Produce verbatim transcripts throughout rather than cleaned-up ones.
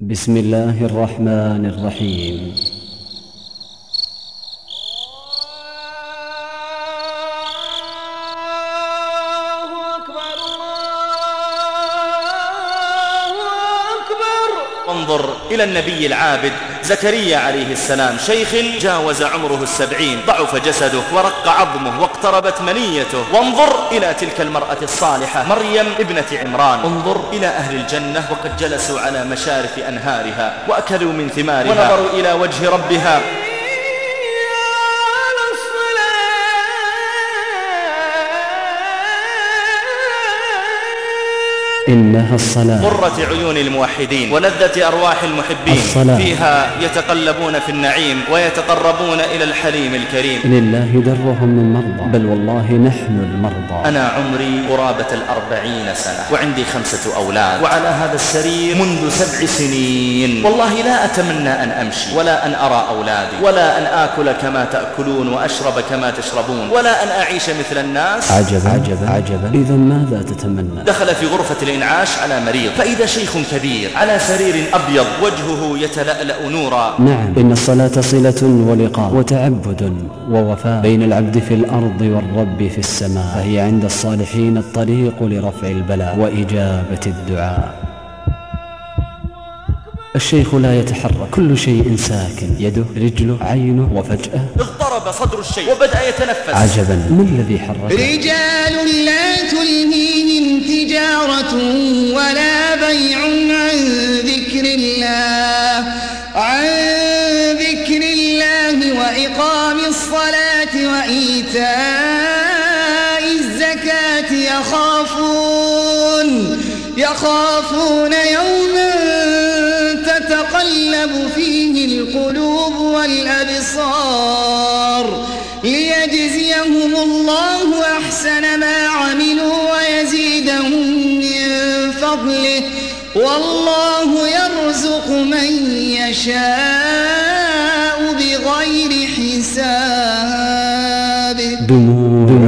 بسم الله الرحمن الرحيم. انظر إلى النبي العابد زكريا عليه السلام، شيخ جاوز عمره السبعين، ضعف جسده ورق عظمه واقتربت منيته. وانظر إلى تلك المرأة الصالحة مريم ابنة عمران. انظر إلى أهل الجنة وقد جلسوا على مشارف أنهارها وأكلوا من ثمارها ونظروا إلى وجه ربها. إنها الصلاة قرة عيون الموحدين ولذة أرواح المحبين. الصلاة. فيها يتقلبون في النعيم ويتقربون إلى الحليم الكريم. لله درهم من مرضى، بل والله نحن المرضى. أنا عمري قرابة الأربعين سنة وعندي خمسة أولاد، وعلى هذا السرير منذ سبع سنين. والله لا أتمنى أن أمشي ولا أن أرى أولادي ولا أن آكل كما تأكلون وأشرب كما تشربون ولا أن أعيش مثل الناس. عجبا عجبا عجبا. إذا ماذا تتمنى؟ دخل في غرفة الإنعاش على مريض، فإذا شيخ كبير على سرير أبيض وجهه يتلألأ نورا. نعم، إن الصلاة صلة ولقاء وتعبد ووفاء بين العبد في الأرض والرب في السماء، فهي عند الصالحين الطريق لرفع البلاء وإجابة الدعاء. الشيخ لا يتحرك، كل شيء ساكن، يده رجله عينه، وفجأة اضطرب صدر الشيء وبدأ يتنفس. عجبا، ما الذي حرك؟ رجال لا تلهيهم تجارة ولا بيع عن ذكر الله عن ذكر الله وإقام الصلاة وإيتاء الزكاة يخافون يخافون يوما تتقلب فيه القلوب والأبصار ليجزيهم الله أحسن ما عملوا ويزيدهم من فضله والله يرزق من يشاء بغير حساب. دموع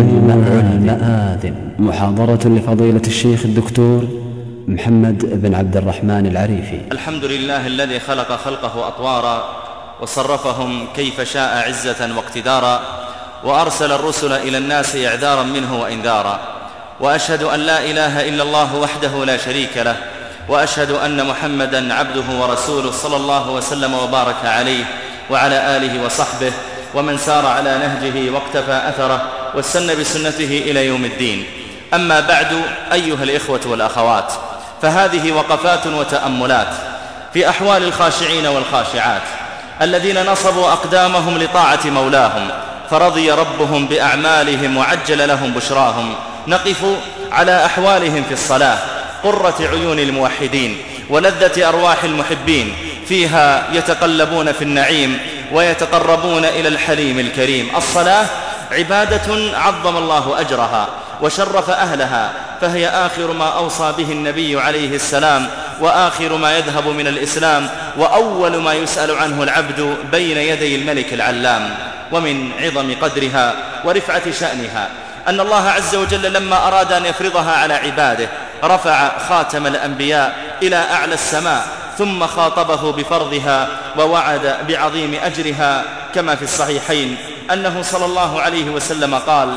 المآذن. محاضرة لفضيلة الشيخ الدكتور محمد بن عبد الرحمن العريفي. الحمد لله الذي خلق خلقه أطوارا وصرفهم كيف شاء عزة واقتدارا، وأرسل الرسل إلى الناس إعذارا منه وإنذارا. وأشهد أن لا إله إلا الله وحده لا شريك له، وأشهد أن محمدا عبده ورسوله صلى الله وسلم وبارك عليه وعلى آله وصحبه ومن سار على نهجه واقتفى أثره واستنى بسنته إلى يوم الدين. أما بعد، أيها الإخوة والأخوات، فهذه وقفات وتأملات في أحوال الخاشعين والخاشعات الذين نصبوا أقدامهم لطاعة مولاهم فرضي ربهم بأعمالهم وعجل لهم بشراهم. نقف على أحوالهم في الصلاة، قرة عيون الموحدين ولذة أرواح المحبين. فيها يتقلبون في النعيم ويتقربون إلى الحليم الكريم. الصلاة عبادة عظم الله أجرها وشرف أهلها، فهي آخر ما أوصى به النبي عليه السلام وآخر ما يذهب من الإسلام وأول ما يسأل عنه العبد بين يدي الملك العلام. ومن عظم قدرها ورفعة شأنها أن الله عز وجل لما أراد أن يفرضها على عباده رفع خاتم الأنبياء إلى أعلى السماء ثم خاطبه بفرضها ووعد بعظيم أجرها، كما في الصحيحين أنه صلى الله عليه وسلم قال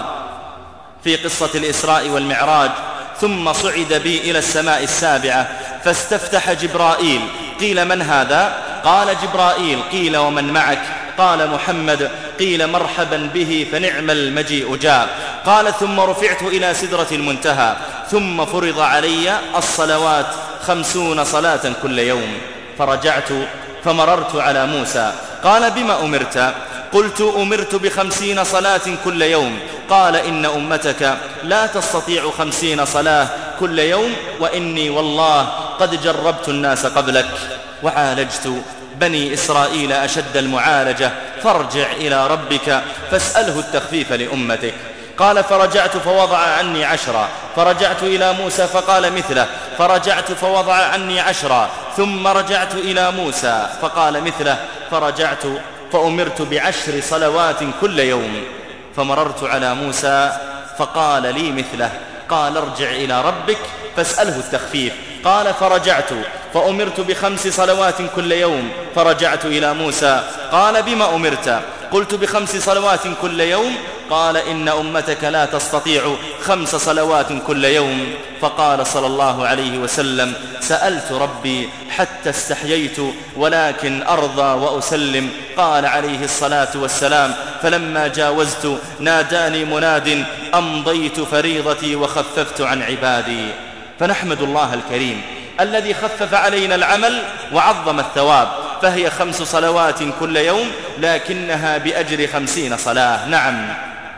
في قصة الإسراء والمعراج: ثم صعد بي إلى السماء السابعة فاستفتح جبرائيل، قيل من هذا؟ قال جبرائيل. قيل ومن معك؟ قال محمد. قيل مرحبا به فنعم المجيء جاء. قال ثم رفعت إلى سدرة المنتهى ثم فرض علي الصلوات خمسون صلاة كل يوم، فرجعت فمررت على موسى. قال بما أمرت؟ قلت أمرت بخمسين صلاة كل يوم. قال إن أمتك لا تستطيع خمسين صلاة كل يوم، وإني والله قد جربت الناس قبلك وعالجت بني إسرائيل أشد المعالجة، فارجع إلى ربك فاسأله التخفيف لأمتك. قال فرجعت فوضع عني عشرا، فرجعت إلى موسى فقال مثله، فرجعت فوضع عني عشرا، ثم رجعت إلى موسى فقال مثله، فرجعت فأمرت بعشر صلوات كل يوم، فمررت على موسى فقال لي مثله. قال ارجع إلى ربك فاسأله التخفيف. قال فرجعت فأمرت بخمس صلوات كل يوم فرجعت إلى موسى قال بما أمرت؟ قلت بخمس صلوات كل يوم. قال إن أمتك لا تستطيع خمس صلوات كل يوم. فقال صلى الله عليه وسلم سألت ربي حتى استحييت ولكن أرضى وأسلم. قال عليه الصلاة والسلام فلما جاوزت ناداني مناد أمضيت فريضتي وخففت عن عبادي. فنحمد الله الكريم الذي خفف علينا العمل وعظم الثواب، فهي خمس صلوات كل يوم لكنها بأجر خمسين صلاة. نعم،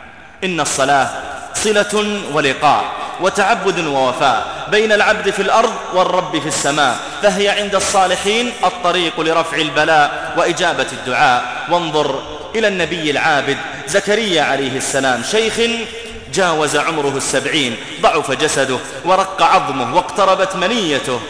إن الصلاة صلة ولقاء وتعبد ووفاء بين العبد في الأرض والرب في السماء، فهي عند الصالحين الطريق لرفع البلاء وإجابة الدعاء. وانظر إلى النبي العابد زكريا عليه السلام، شيخ جاوز عمره السبعين، ضعف جسده ورق عظمه واقتربت منيته،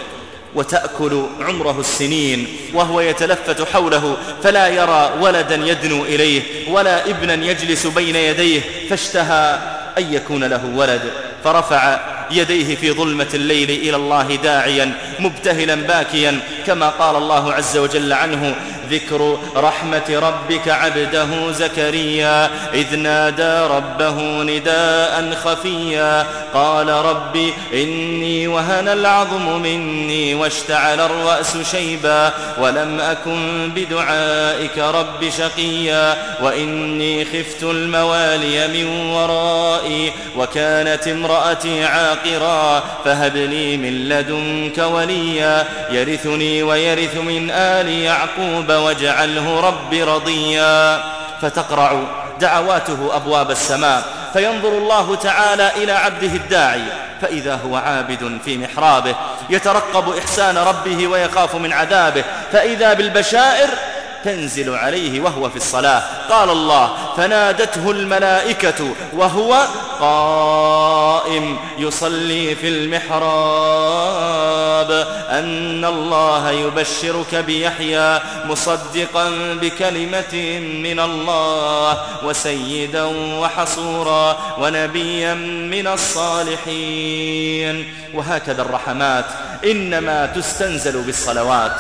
وتأكل عمره السنين وهو يتلفت حوله فلا يرى ولدا يدنو إليه ولا ابنا يجلس بين يديه، فاشتهى أن يكون له ولد، فرفع يديه في ظلمة الليل إلى الله داعيا مبتهلا باكيا، كما قال الله عز وجل عنه: ذكر رحمة ربك عبده زكريا إذ نادى ربه نداء خفيا قال رب إني وهن العظم مني واشتعل الرأس شيبا ولم أكن بدعائك رب شقيا وإني خفت الموالي من ورائي وكانت امرأتي عاقرا فهب لي من لدنك وليا يرثني ويرث من آل يعقوب واجعله رب رضيا. فتقرع دعواته أبواب السماء، فينظر الله تعالى إلى عبده الداعي فإذا هو عابد في محرابه يترقب إحسان ربه ويخاف من عذابه، فإذا بالبشائر تنزل عليه وهو في الصلاة. قال الله: فنادته الملائكة وهو قائم يصلي في المحراب أن الله يبشرك بيحيى مصدقا بكلمة من الله وسيدا وحصورا ونبيا من الصالحين. وهكذا الرحمات إنما تستنزل بالصلوات.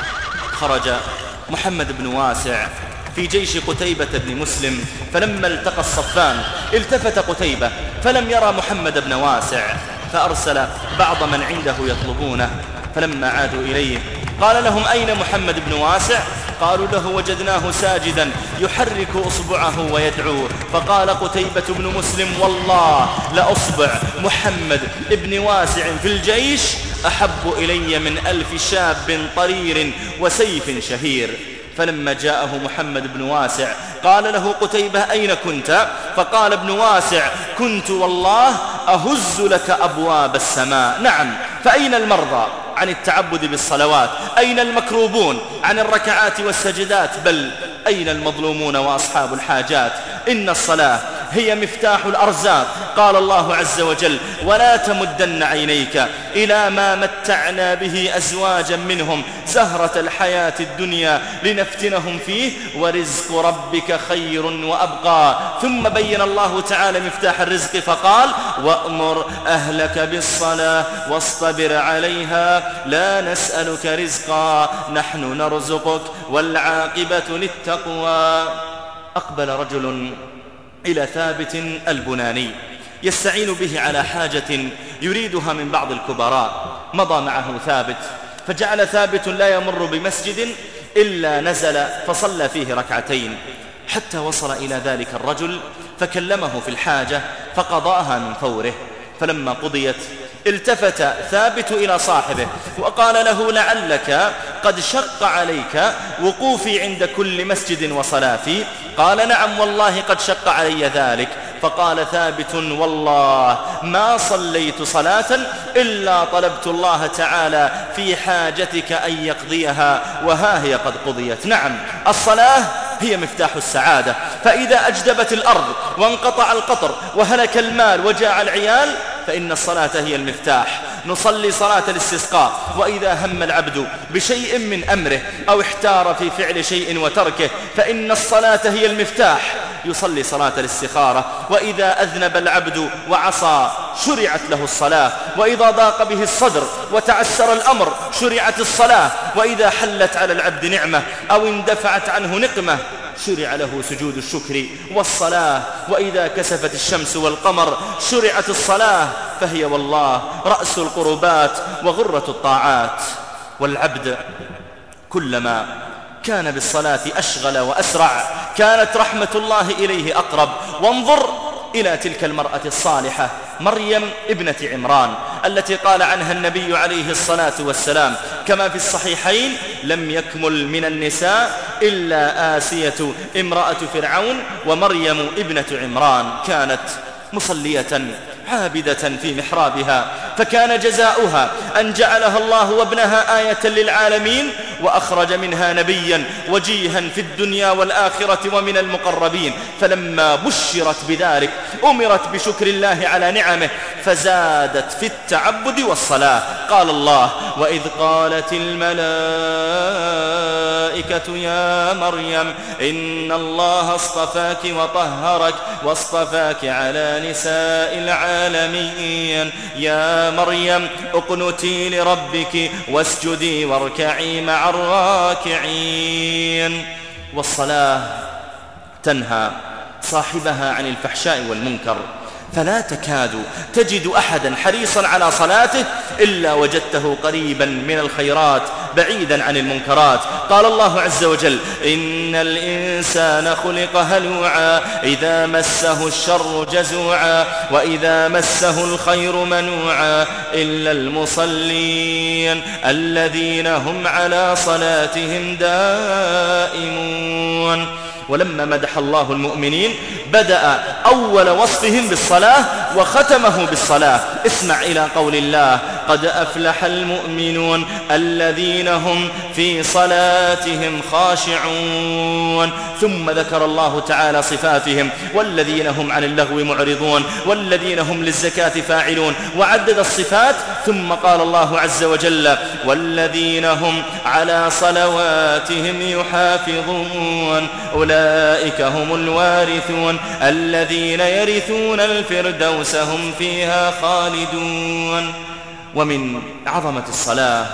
خرج محمد بن واسع في جيش قتيبة بن مسلم، فلما التقى الصفان التفت قتيبة فلم يرى محمد بن واسع، فأرسل بعض من عنده يطلبونه، فلما عادوا إليه قال لهم: أين محمد بن واسع؟ قالوا له: وجدناه ساجدا يحرك أصبعه ويدعو. فقال قتيبة بن مسلم: والله لأصبع محمد بن واسع في الجيش أحب إلي من ألف شاب طرير وسيف شهير. فلما جاءه محمد بن واسع قال له قتيبة: أين كنت؟ فقال ابن واسع: كنت والله أهز لك أبواب السماء. نعم، فأين المرضى عن التعبد بالصلوات؟ أين المكروبون عن الركعات والسجدات؟ بل أين المظلومون وأصحاب الحاجات؟ إن الصلاة هي مفتاح الأرزاق. قال الله عز وجل: ولا تمدن عينيك إلى ما متعنا به أزواجا منهم زهرة الحياة الدنيا لنفتنهم فيه ورزق ربك خير وأبقى. ثم بين الله تعالى مفتاح الرزق فقال: وأمر أهلك بالصلاة واصطبر عليها لا نسألك رزقا نحن نرزقك والعاقبة للتقوى. أقبل رجل إلى ثابت البناني يستعين به على حاجة يريدها من بعض الكبراء، مضى معه ثابت، فجعل ثابت لا يمر بمسجد إلا نزل فصلى فيه ركعتين حتى وصل إلى ذلك الرجل فكلمه في الحاجة فقضاها من فوره. فلما قضيت التفت ثابت إلى صاحبه وقال له: لعلك قد شق عليك وقوفي عند كل مسجد وصلاتي؟ قال: نعم والله قد شق علي ذلك. فقال ثابت: والله ما صليت صلاة إلا طلبت الله تعالى في حاجتك أن يقضيها وها هي قد قضيت. نعم، الصلاة هي مفتاح السعادة، فإذا أجدبت الأرض وانقطع القطر وهلك المال وجاع العيال فإن الصلاة هي المفتاح. نصلي صلاة الاستسقاء، وإذا هم العبد بشيء من أمره أو احتار في فعل شيء وتركه فإن الصلاة هي المفتاح. يصلي صلاة الاستخارة، وإذا أذنب العبد وعصى شرعت له الصلاة، وإذا ضاق به الصدر وتعسر الأمر شرعت الصلاة، وإذا حلت على العبد نعمة أو اندفعت عنه نقمة شرع له سجود الشكر والصلاة، وإذا كسفت الشمس والقمر شرعت الصلاة، فهي والله رأس القربات وغرة الطاعات. والعبد كلما كان بالصلاة أشغل وأسرع كانت رحمة الله إليه أقرب. وانظر إلى تلك المرأة الصالحة مريم ابنة عمران التي قال عنها النبي عليه الصلاة والسلام كما في الصحيحين: لم يكمل من النساء إلا آسية امرأة فرعون ومريم ابنة عمران. كانت مصلية عابدة في محرابها، فكان جزاؤها أن جعلها الله وابنها آية للعالمين، وأخرج منها نبيا وجيها في الدنيا والآخرة ومن المقربين. فلما بشرت بذلك أمرت بشكر الله على نعمه فزادت في التعبد والصلاة. قال الله: وإذ قالت الملائكة يا مريم إن الله اصطفاك وطهرك واصطفاك على نساء العالمين يا مريم اقنتي لربك واسجدي واركعي مع الراكعين. والصلاة تنهى صاحبها عن الفحشاء والمنكر، فلا تكاد تجد أحدا حريصا على صلاته إلا وجدته قريبا من الخيرات بعيدا عن المنكرات. قال الله عز وجل: إن الإنسان خلق هلوعا إذا مسه الشر جزوعا وإذا مسه الخير منوعا إلا المصلين الذين هم على صلاتهم دائمون. ولما مدح الله المؤمنين بدأ أول وصفهم بالصلاة وختمه بالصلاة. اسمع إلى قول الله: قد أفلح المؤمنون الذين هم في صلاتهم خاشعون. ثم ذكر الله تعالى صفاتهم: والذين هم عن اللغو معرضون والذين هم للزكاة فاعلون، وعدد الصفات. ثم قال الله عز وجل: والذين هم على صلواتهم يحافظون أولئك هم الوارثون الذين يرثون الفردوس هم فيها خالدون. ومن عظمة الصلاة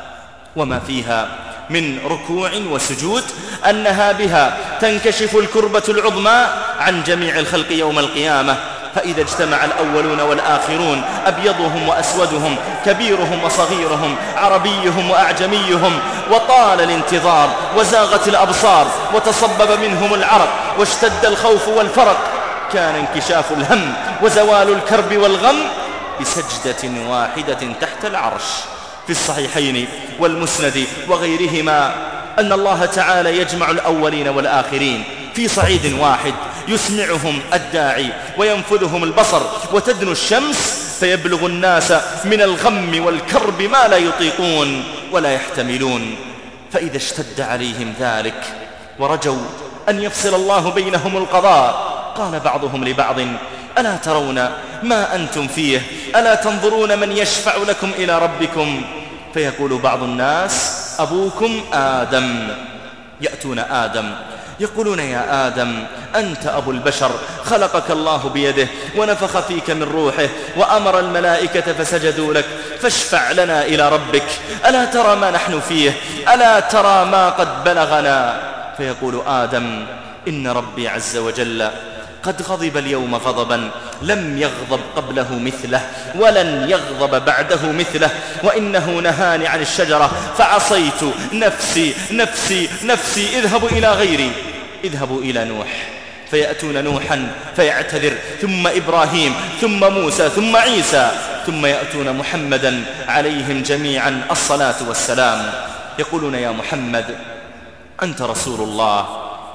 وما فيها من ركوع وسجود أنها بها تنكشف الكربة العظمى عن جميع الخلق يوم القيامة. فإذا اجتمع الأولون والآخرون أبيضهم وأسودهم كبيرهم وصغيرهم عربيهم وأعجميهم وطال الانتظار وزاغت الأبصار وتصبب منهم العرق واشتد الخوف والفرق، كان انكشاف الهم وزوال الكرب والغم بسجدة واحدة تحت العرش. في الصحيحين والمسند وغيرهما أن الله تعالى يجمع الأولين والآخرين في صعيد واحد يسمعهم الداعي وينفذهم البصر وتدنو الشمس فيبلغ الناس من الغم والكرب ما لا يطيقون ولا يحتملون. فإذا اشتد عليهم ذلك ورجوا أن يفصل الله بينهم القضاء قال بعضهم لبعض: ألا ترون ما أنتم فيه؟ ألا تنظرون من يشفع لكم إلى ربكم؟ فيقول بعض الناس: أبوكم آدم. يأتون آدم يقولون: يا آدم أنت أبو البشر، خلقك الله بيده ونفخ فيك من روحه وأمر الملائكة فسجدوا لك، فاشفع لنا إلى ربك. ألا ترى ما نحن فيه؟ ألا ترى ما قد بلغنا؟ فيقول آدم: إن ربي عز وجل قد غضب اليوم غضبا لم يغضب قبله مثله ولن يغضب بعده مثله، وإنه نهاني عن الشجرة فعصيت، نفسي نفسي نفسي، اذهبوا إلى غيري، اذهبوا إلى نوح. فيأتون نوحا فيعتذر، ثم إبراهيم، ثم موسى، ثم عيسى، ثم يأتون محمدا عليهم جميعا الصلاة والسلام. يقولون: يا محمد أنت رسول الله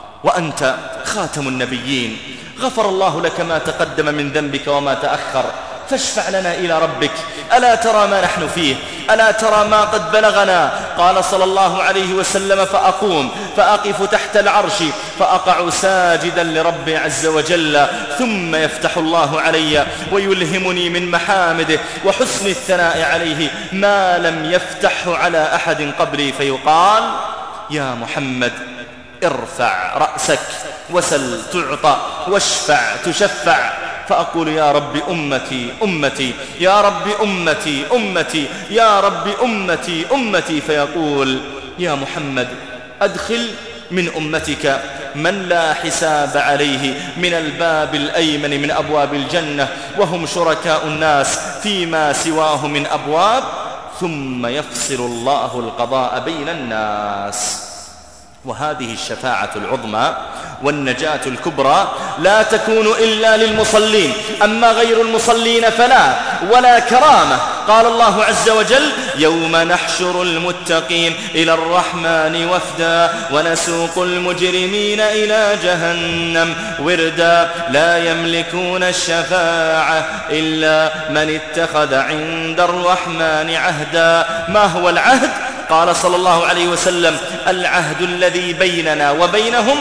وأنت خاتم النبيين، غفر الله لك ما تقدم من ذنبك وما تأخر، فاشفع لنا إلى ربك. ألا ترى ما نحن فيه؟ ألا ترى ما قد بلغنا؟ قال صلى الله عليه وسلم: فأقوم فأقف تحت العرش فأقع ساجدا لربي عز وجل، ثم يفتح الله علي ويلهمني من محامده وحسن الثناء عليه ما لم يفتحه على أحد قبلي، فيقال: يا محمد ارفع رأسك وسل تعطى واشفع تشفع. فأقول يا رب أمتي أمتي يا رب أمتي أمتي يا رب أمتي أمتي، فيقول يا محمد أدخل من أمتك من لا حساب عليه من الباب الأيمن من أبواب الجنة، وهم شركاء الناس فيما سواه من أبواب، ثم يفصل الله القضاء بين الناس. وهذه الشفاعة العظمى والنجاة الكبرى لا تكون إلا للمصلين، أما غير المصلين فلا ولا كرامة. قال الله عز وجل يوم نحشر المتقين إلى الرحمن وفدا ونسوق المجرمين إلى جهنم وردا لا يملكون الشفاعة إلا من اتخذ عند الرحمن عهدا. ما هو العهد؟ قال صلى الله عليه وسلم العهد الذي بيننا وبينهم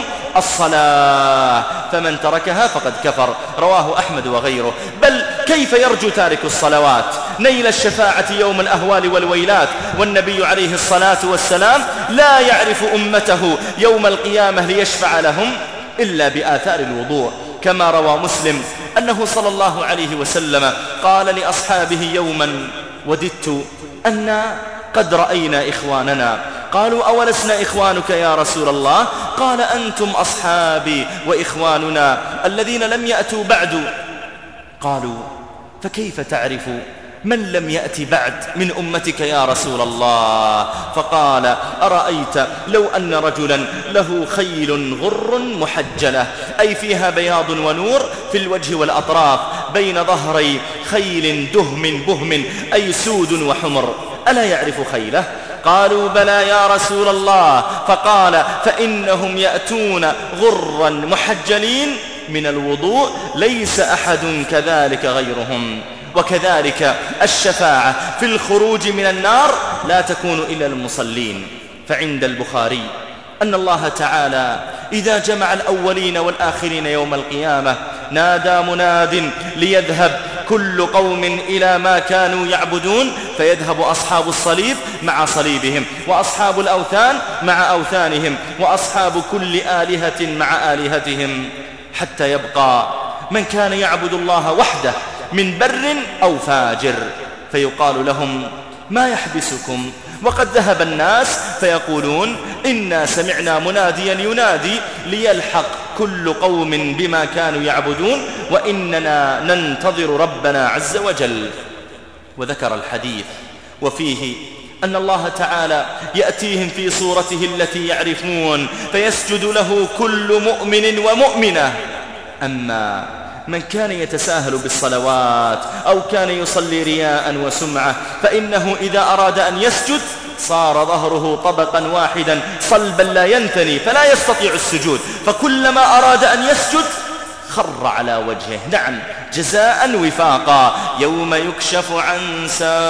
الصلاة، فمن تركها فقد كفر. رواه أحمد وغيره. بل كيف يرجو تارك الصلوات نيل الشفاعة يوم الأهوال والويلات، والنبي عليه الصلاة والسلام لا يعرف أمته يوم القيامة ليشفع لهم إلا بآثار الوضوء، كما روى مسلم أنه صلى الله عليه وسلم قال لأصحابه يوما وددت أن قد رأينا إخواننا. قالوا أولسنا إخوانك يا رسول الله؟ قال أنتم أصحابي وإخواننا الذين لم يأتوا بعد. قالوا فكيف تعرف من لم يأتي بعد من أمتك يا رسول الله؟ فقال أرأيت لو أن رجلا له خيل غر محجلة، أي فيها بياض ونور في الوجه والأطراف، بين ظهري خيل دهم بهم، أي سود وحمر، ألا يعرف خيله؟ قالوا بلى يا رسول الله. فقال فإنهم يأتون غرا محجلين من الوضوء، ليس أحد كذلك غيرهم. وكذلك الشفاعة في الخروج من النار لا تكون إلا المصلين. فعند البخاري أن الله تعالى إذا جمع الأولين والآخرين يوم القيامة نادى مناد ليذهب كل قوم إلى ما كانوا يعبدون، فيذهب أصحاب الصليب مع صليبهم، وأصحاب الأوثان مع أوثانهم، وأصحاب كل آلهة مع آلهتهم، حتى يبقى من كان يعبد الله وحده من بر أو فاجر، فيقال لهم ما يحبسكم وقد ذهب الناس؟ فيقولون إنا سمعنا مناديا ينادي ليلحق كل قوم بما كانوا يعبدون وإننا ننتظر ربنا عز وجل. وذكر الحديث وفيه أن الله تعالى يأتيهم في صورته التي يعرفون فيسجد له كل مؤمن ومؤمنة. أما من كان يتساهل بالصلوات أو كان يصلي رياء وسمعة فإنه إذا أراد أن يسجد صار ظهره طبقا واحدا صلبا لا ينثني فلا يستطيع السجود، فكلما أراد أن يسجد خر على وجهه. نعم، جزاء وفاقا. يوم يكشف عن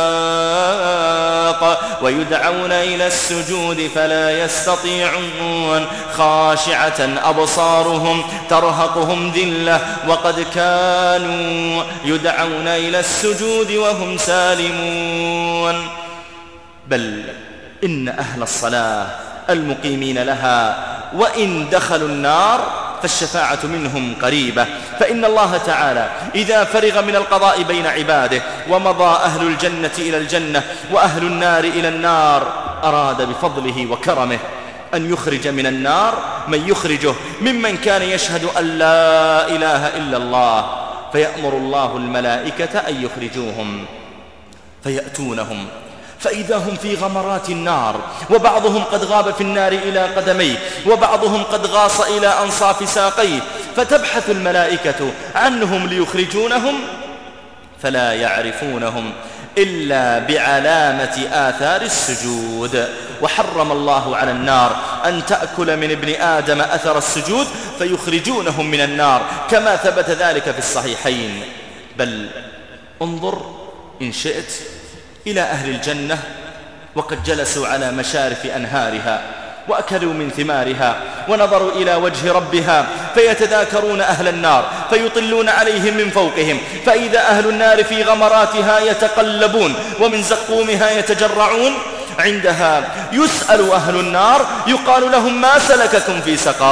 ساق ويدعون إلى السجود فلا يستطيعون، خاشعة أبصارهم ترهقهم ذلة وقد كانوا يدعون إلى السجود وهم سالمون. بل إن أهل الصلاة المقيمين لها وإن دخلوا النار فالشفاعة منهم قريبة، فإن الله تعالى إذا فرغ من القضاء بين عباده ومضى أهل الجنة إلى الجنة وأهل النار إلى النار أراد بفضله وكرمه أن يخرج من النار من يخرجه ممن كان يشهد أن لا إله إلا الله، فيأمر الله الملائكة أن يخرجوهم، فيأتونهم فإذا هم في غمرات النار، وبعضهم قد غاب في النار إلى قدميه، وبعضهم قد غاص إلى أنصاف ساقيه، فتبحث الملائكة عنهم ليخرجونهم فلا يعرفونهم إلا بعلامة آثار السجود. وحرم الله على النار أن تأكل من ابن آدم أثر السجود فيخرجونهم من النار، كما ثبت ذلك في الصحيحين. بل انظر إن شئت إلى أهل الجنة وقد جلسوا على مشارف أنهارها وأكلوا من ثمارها ونظروا إلى وجه ربها، فيتذاكرون أهل النار فيطلون عليهم من فوقهم، فإذا أهل النار في غمراتها يتقلبون ومن زقومها يتجرعون. عندها يسأل أهل النار يقال لهم ما سلككم في سقر؟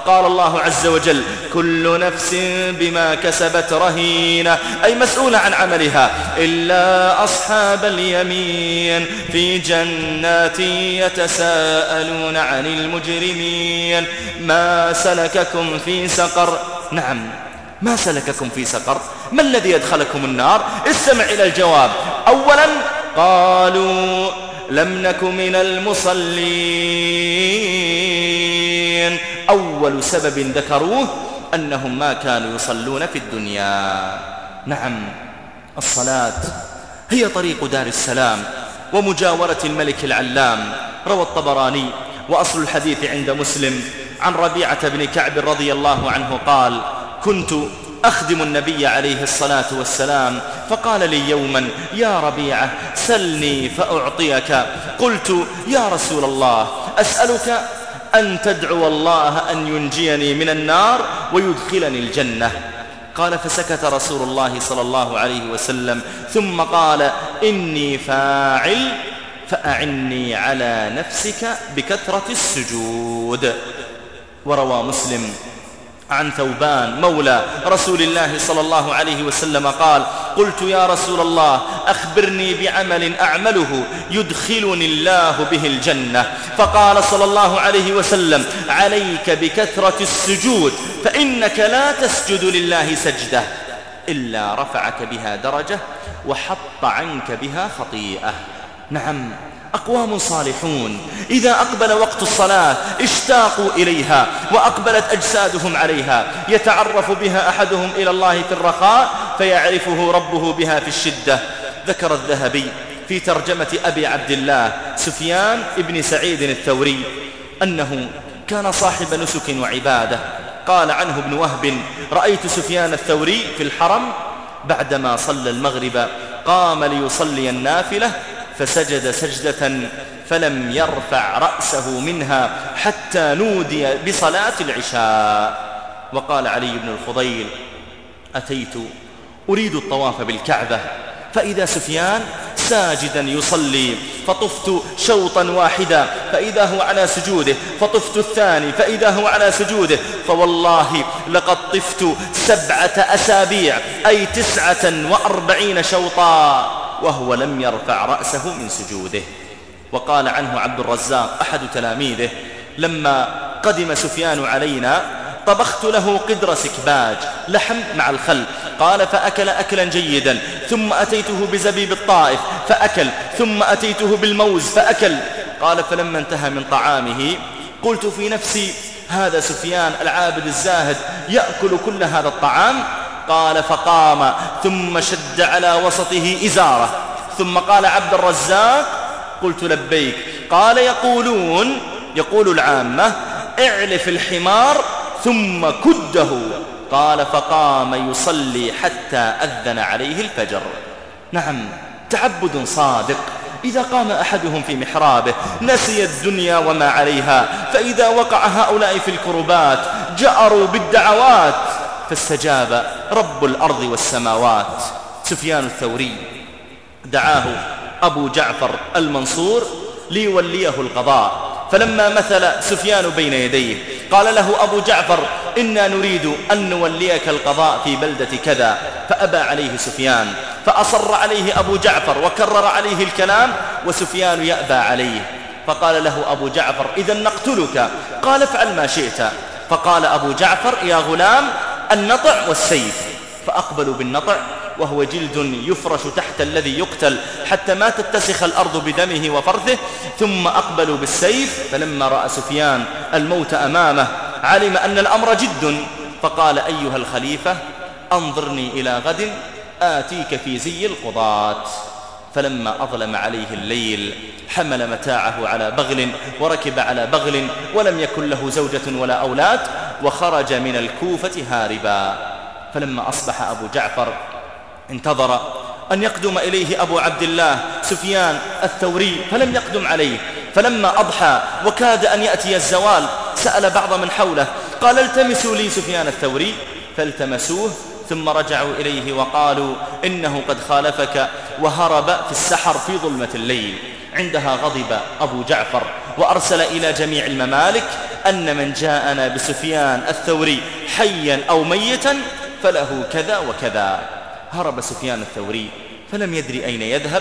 قال الله عز وجل كل نفس بما كسبت رهينة، أي مسؤولة عن عملها، إلا أصحاب اليمين في جنات يتساءلون عن المجرمين ما سلككم في سقر. نعم، ما سلككم في سقر؟ ما الذي يدخلكم النار؟ استمع إلى الجواب. أولا قالوا لم نك من المصلين. أول سبب ذكروه أنهم ما كانوا يصلون في الدنيا. نعم، الصلاة هي طريق دار السلام ومجاورة الملك العلام. روى الطبراني وأصل الحديث عند مسلم عن ربيعة بن كعب رضي الله عنه قال كنت أخدم النبي عليه الصلاة والسلام، فقال لي يوما يا ربيعة سلني فأعطيك. قلت يا رسول الله أسألك أن تدعو الله أن ينجيني من النار ويدخلني الجنة. قال فسكت رسول الله صلى الله عليه وسلم ثم قال إني فاعل فأعني على نفسك بكثرة السجود. وروى مسلم عن ثوبان مولى رسول الله صلى الله عليه وسلم قال قلت يا رسول الله أخبرني بعمل أعمله يدخلني الله به الجنة. فقال صلى الله عليه وسلم عليك بكثرة السجود فإنك لا تسجد لله سجدة إلا رفعك بها درجة وحط عنك بها خطيئة. نعم، أقوام صالحون إذا أقبل وقت الصلاة اشتاقوا إليها وأقبلت أجسادهم عليها، يتعرف بها أحدهم إلى الله في الرخاء فيعرفه ربه بها في الشدة. ذكر الذهبي في ترجمة أبي عبد الله سفيان ابن سعيد الثوري أنه كان صاحب نسك وعبادة. قال عنه ابن وهب رأيت سفيان الثوري في الحرم بعدما صلى المغرب قام ليصلي النافلة فسجد سجدة فلم يرفع رأسه منها حتى نودي بصلاة العشاء. وقال علي بن الفضيل أتيت أريد الطواف بالكعبة فإذا سفيان ساجدا يصلي فطفت شوطا واحدا فإذا هو على سجوده، فطفت الثاني فإذا هو على سجوده، فوالله لقد طفت سبعة أسابيع أي تسعة وأربعين شوطا وهو لم يرفع رأسه من سجوده. وقال عنه عبد الرزاق أحد تلاميذه لما قدم سفيان علينا طبخت له قدر سكباج لحم مع الخل، قال فأكل أكلا جيدا، ثم أتيته بزبيب الطائف فأكل، ثم أتيته بالموز فأكل. قال فلما انتهى من طعامه قلت في نفسي هذا سفيان العابد الزاهد يأكل كل هذا الطعام. قال فقام ثم شد على وسطه إزاره ثم قال عبد الرزاق قلت لبيك. قال يقولون يقول العامة اعلف الحمار ثم كده. قال فقام يصلي حتى أذن عليه الفجر. نعم، تعبد صادق. إذا قام أحدهم في محرابه نسي الدنيا وما عليها، فإذا وقع هؤلاء في الكربات جأروا بالدعوات فاستجاب رب الأرض والسماوات. سفيان الثوري دعاه أبو جعفر المنصور ليوليه القضاء، فلما مثل سفيان بين يديه قال له أبو جعفر إنا نريد أن نوليك القضاء في بلدة كذا، فأبى عليه سفيان، فأصر عليه أبو جعفر وكرر عليه الكلام وسفيان يأبى عليه. فقال له أبو جعفر إذا نقتلك. قال افعل ما شئت. فقال أبو جعفر يا غلام النطع والسيف، فأقبلوا بالنطع وهو جلد يفرش تحت الذي يقتل حتى ما تتسخ الأرض بدمه وفرثه، ثم أقبلوا بالسيف. فلما رأى سفيان الموت أمامه علم أن الأمر جد، فقال أيها الخليفة أنظرني إلى غد آتيك في زي القضاة. فلما أظلم عليه الليل حمل متاعه على بغل وركب على بغل ولم يكن له زوجة ولا أولاد وخرج من الكوفة هاربا. فلما أصبح أبو جعفر انتظر أن يقدم إليه أبو عبد الله سفيان الثوري فلم يقدم عليه. فلما أضحى وكاد أن يأتي الزوال سأل بعض من حوله قال التمسوا لي سفيان الثوري، فالتمسوه ثم رجعوا إليه وقالوا إنه قد خالفك وهرب في السحر في ظلمة الليل. عندها غضب أبو جعفر وأرسل إلى جميع الممالك أن من جاءنا بسفيان الثوري حيا أو ميتا فله كذا وكذا. هرب سفيان الثوري فلم يدري أين يذهب،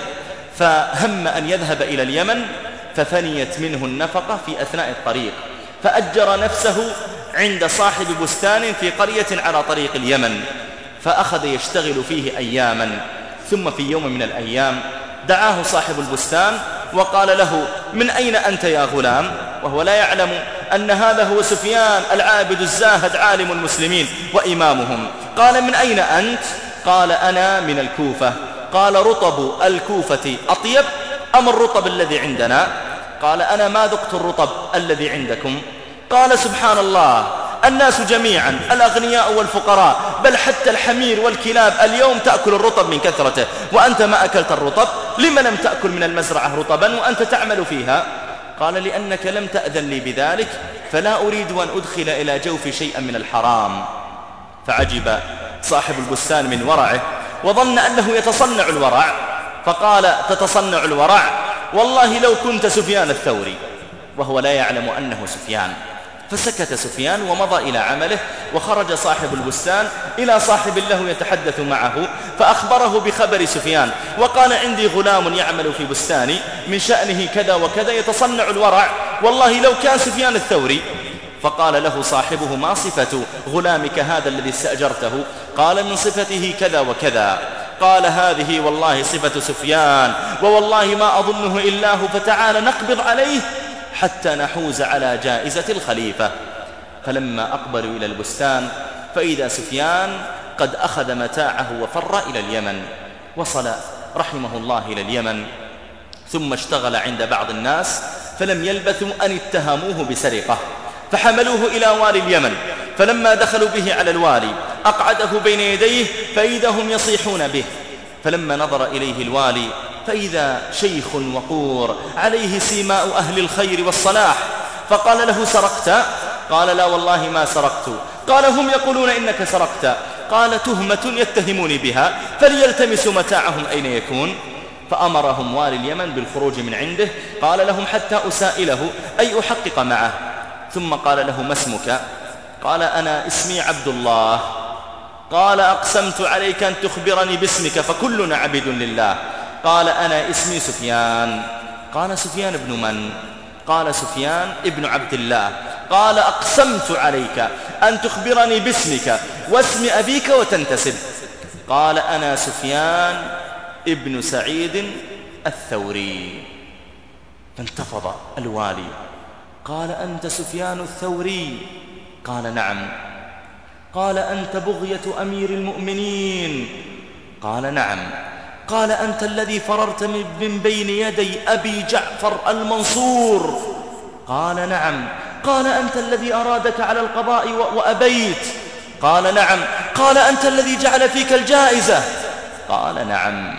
فهم أن يذهب إلى اليمن، ففنيت منه النفقة في أثناء الطريق، فأجر نفسه عند صاحب بستان في قرية على طريق اليمن، فأخذ يشتغل فيه أياما. ثم في يوم من الأيام دعاه صاحب البستان وقال له: من أين أنت يا غلام؟ وهو لا يعلم أن هذا هو سفيان العابد الزاهد عالم المسلمين وإمامهم. قال: من أين أنت؟ قال: أنا من الكوفة. قال: رطب الكوفة أطيب أم الرطب الذي عندنا؟ قال: أنا ما ذقت الرطب الذي عندكم. قال: سبحان الله، الناس جميعا الأغنياء والفقراء، بل حتى الحمير والكلاب اليوم تأكل الرطب من كثرته، وأنت ما أكلت الرطب. لم لم تأكل من المزرعة رطبا وأنت تعمل فيها؟ قال: لأنك لم تأذن لي بذلك، فلا أريد أن أدخل إلى جوفي شيئا من الحرام. فعجب صاحب البستان من ورعه، وظن أنه يتصنع الورع، فقال: تتصنع الورع؟ والله لو كنت سفيان الثوري، وهو لا يعلم أنه سفيان. فسكت سفيان ومضى إلى عمله. وخرج صاحب البستان إلى صاحب له يتحدث معه، فأخبره بخبر سفيان، وقال: عندي غلام يعمل في بستاني من شأنه كذا وكذا يتصنع الورع، والله لو كان سفيان الثوري. فقال له صاحبه: ما صفة غلامك هذا الذي استأجرته؟ قال: من صفته كذا وكذا. قال: هذه والله صفة سفيان، ووالله ما أظنه إلا هو، فتعال نقبض عليه حتى نحوز على جائزة الخليفة. فلما أقبلوا إلى البستان فإذا سفيان قد أخذ متاعه وفر إلى اليمن. وصل رحمه الله إلى اليمن، ثم اشتغل عند بعض الناس، فلم يلبثوا أن اتهموه بسرقة، فحملوه إلى والي اليمن. فلما دخلوا به على الوالي أقعده بين يديه، فإذا هم يصيحون به. فلما نظر إليه الوالي فإذا شيخ وقور عليه سيماء أهل الخير والصلاح، فقال له: سرقت؟ قال: لا والله ما سرقت. قال: هم يقولون إنك سرقت. قال: تهمة يتهموني بها، فليلتمسوا متاعهم أين يكون. فأمرهم والي اليمن بالخروج من عنده. قال لهم: حتى أسائله أي أحقق معه. ثم قال له: ما اسمك؟ قال: أنا اسمي عبد الله. قال: أقسمت عليك أن تخبرني باسمك، فكلنا عبيد لله. قال: أنا اسمي سفيان. قال: سفيان ابن من؟ قال: سفيان ابن عبد الله. قال: أقسمت عليك أن تخبرني باسمك واسم أبيك وتنتسب. قال: أنا سفيان ابن سعيد الثوري. فانتفض الوالي. قال: أنت سفيان الثوري؟ قال: نعم. قال: أنت بغية أمير المؤمنين؟ قال: نعم. قال: أنت الذي فررت من بين يدي أبي جعفر المنصور؟ قال: نعم. قال: أنت الذي أرادك على القضاء وأبيت؟ قال: نعم. قال: أنت الذي جعل فيك الجائزة؟ قال: نعم.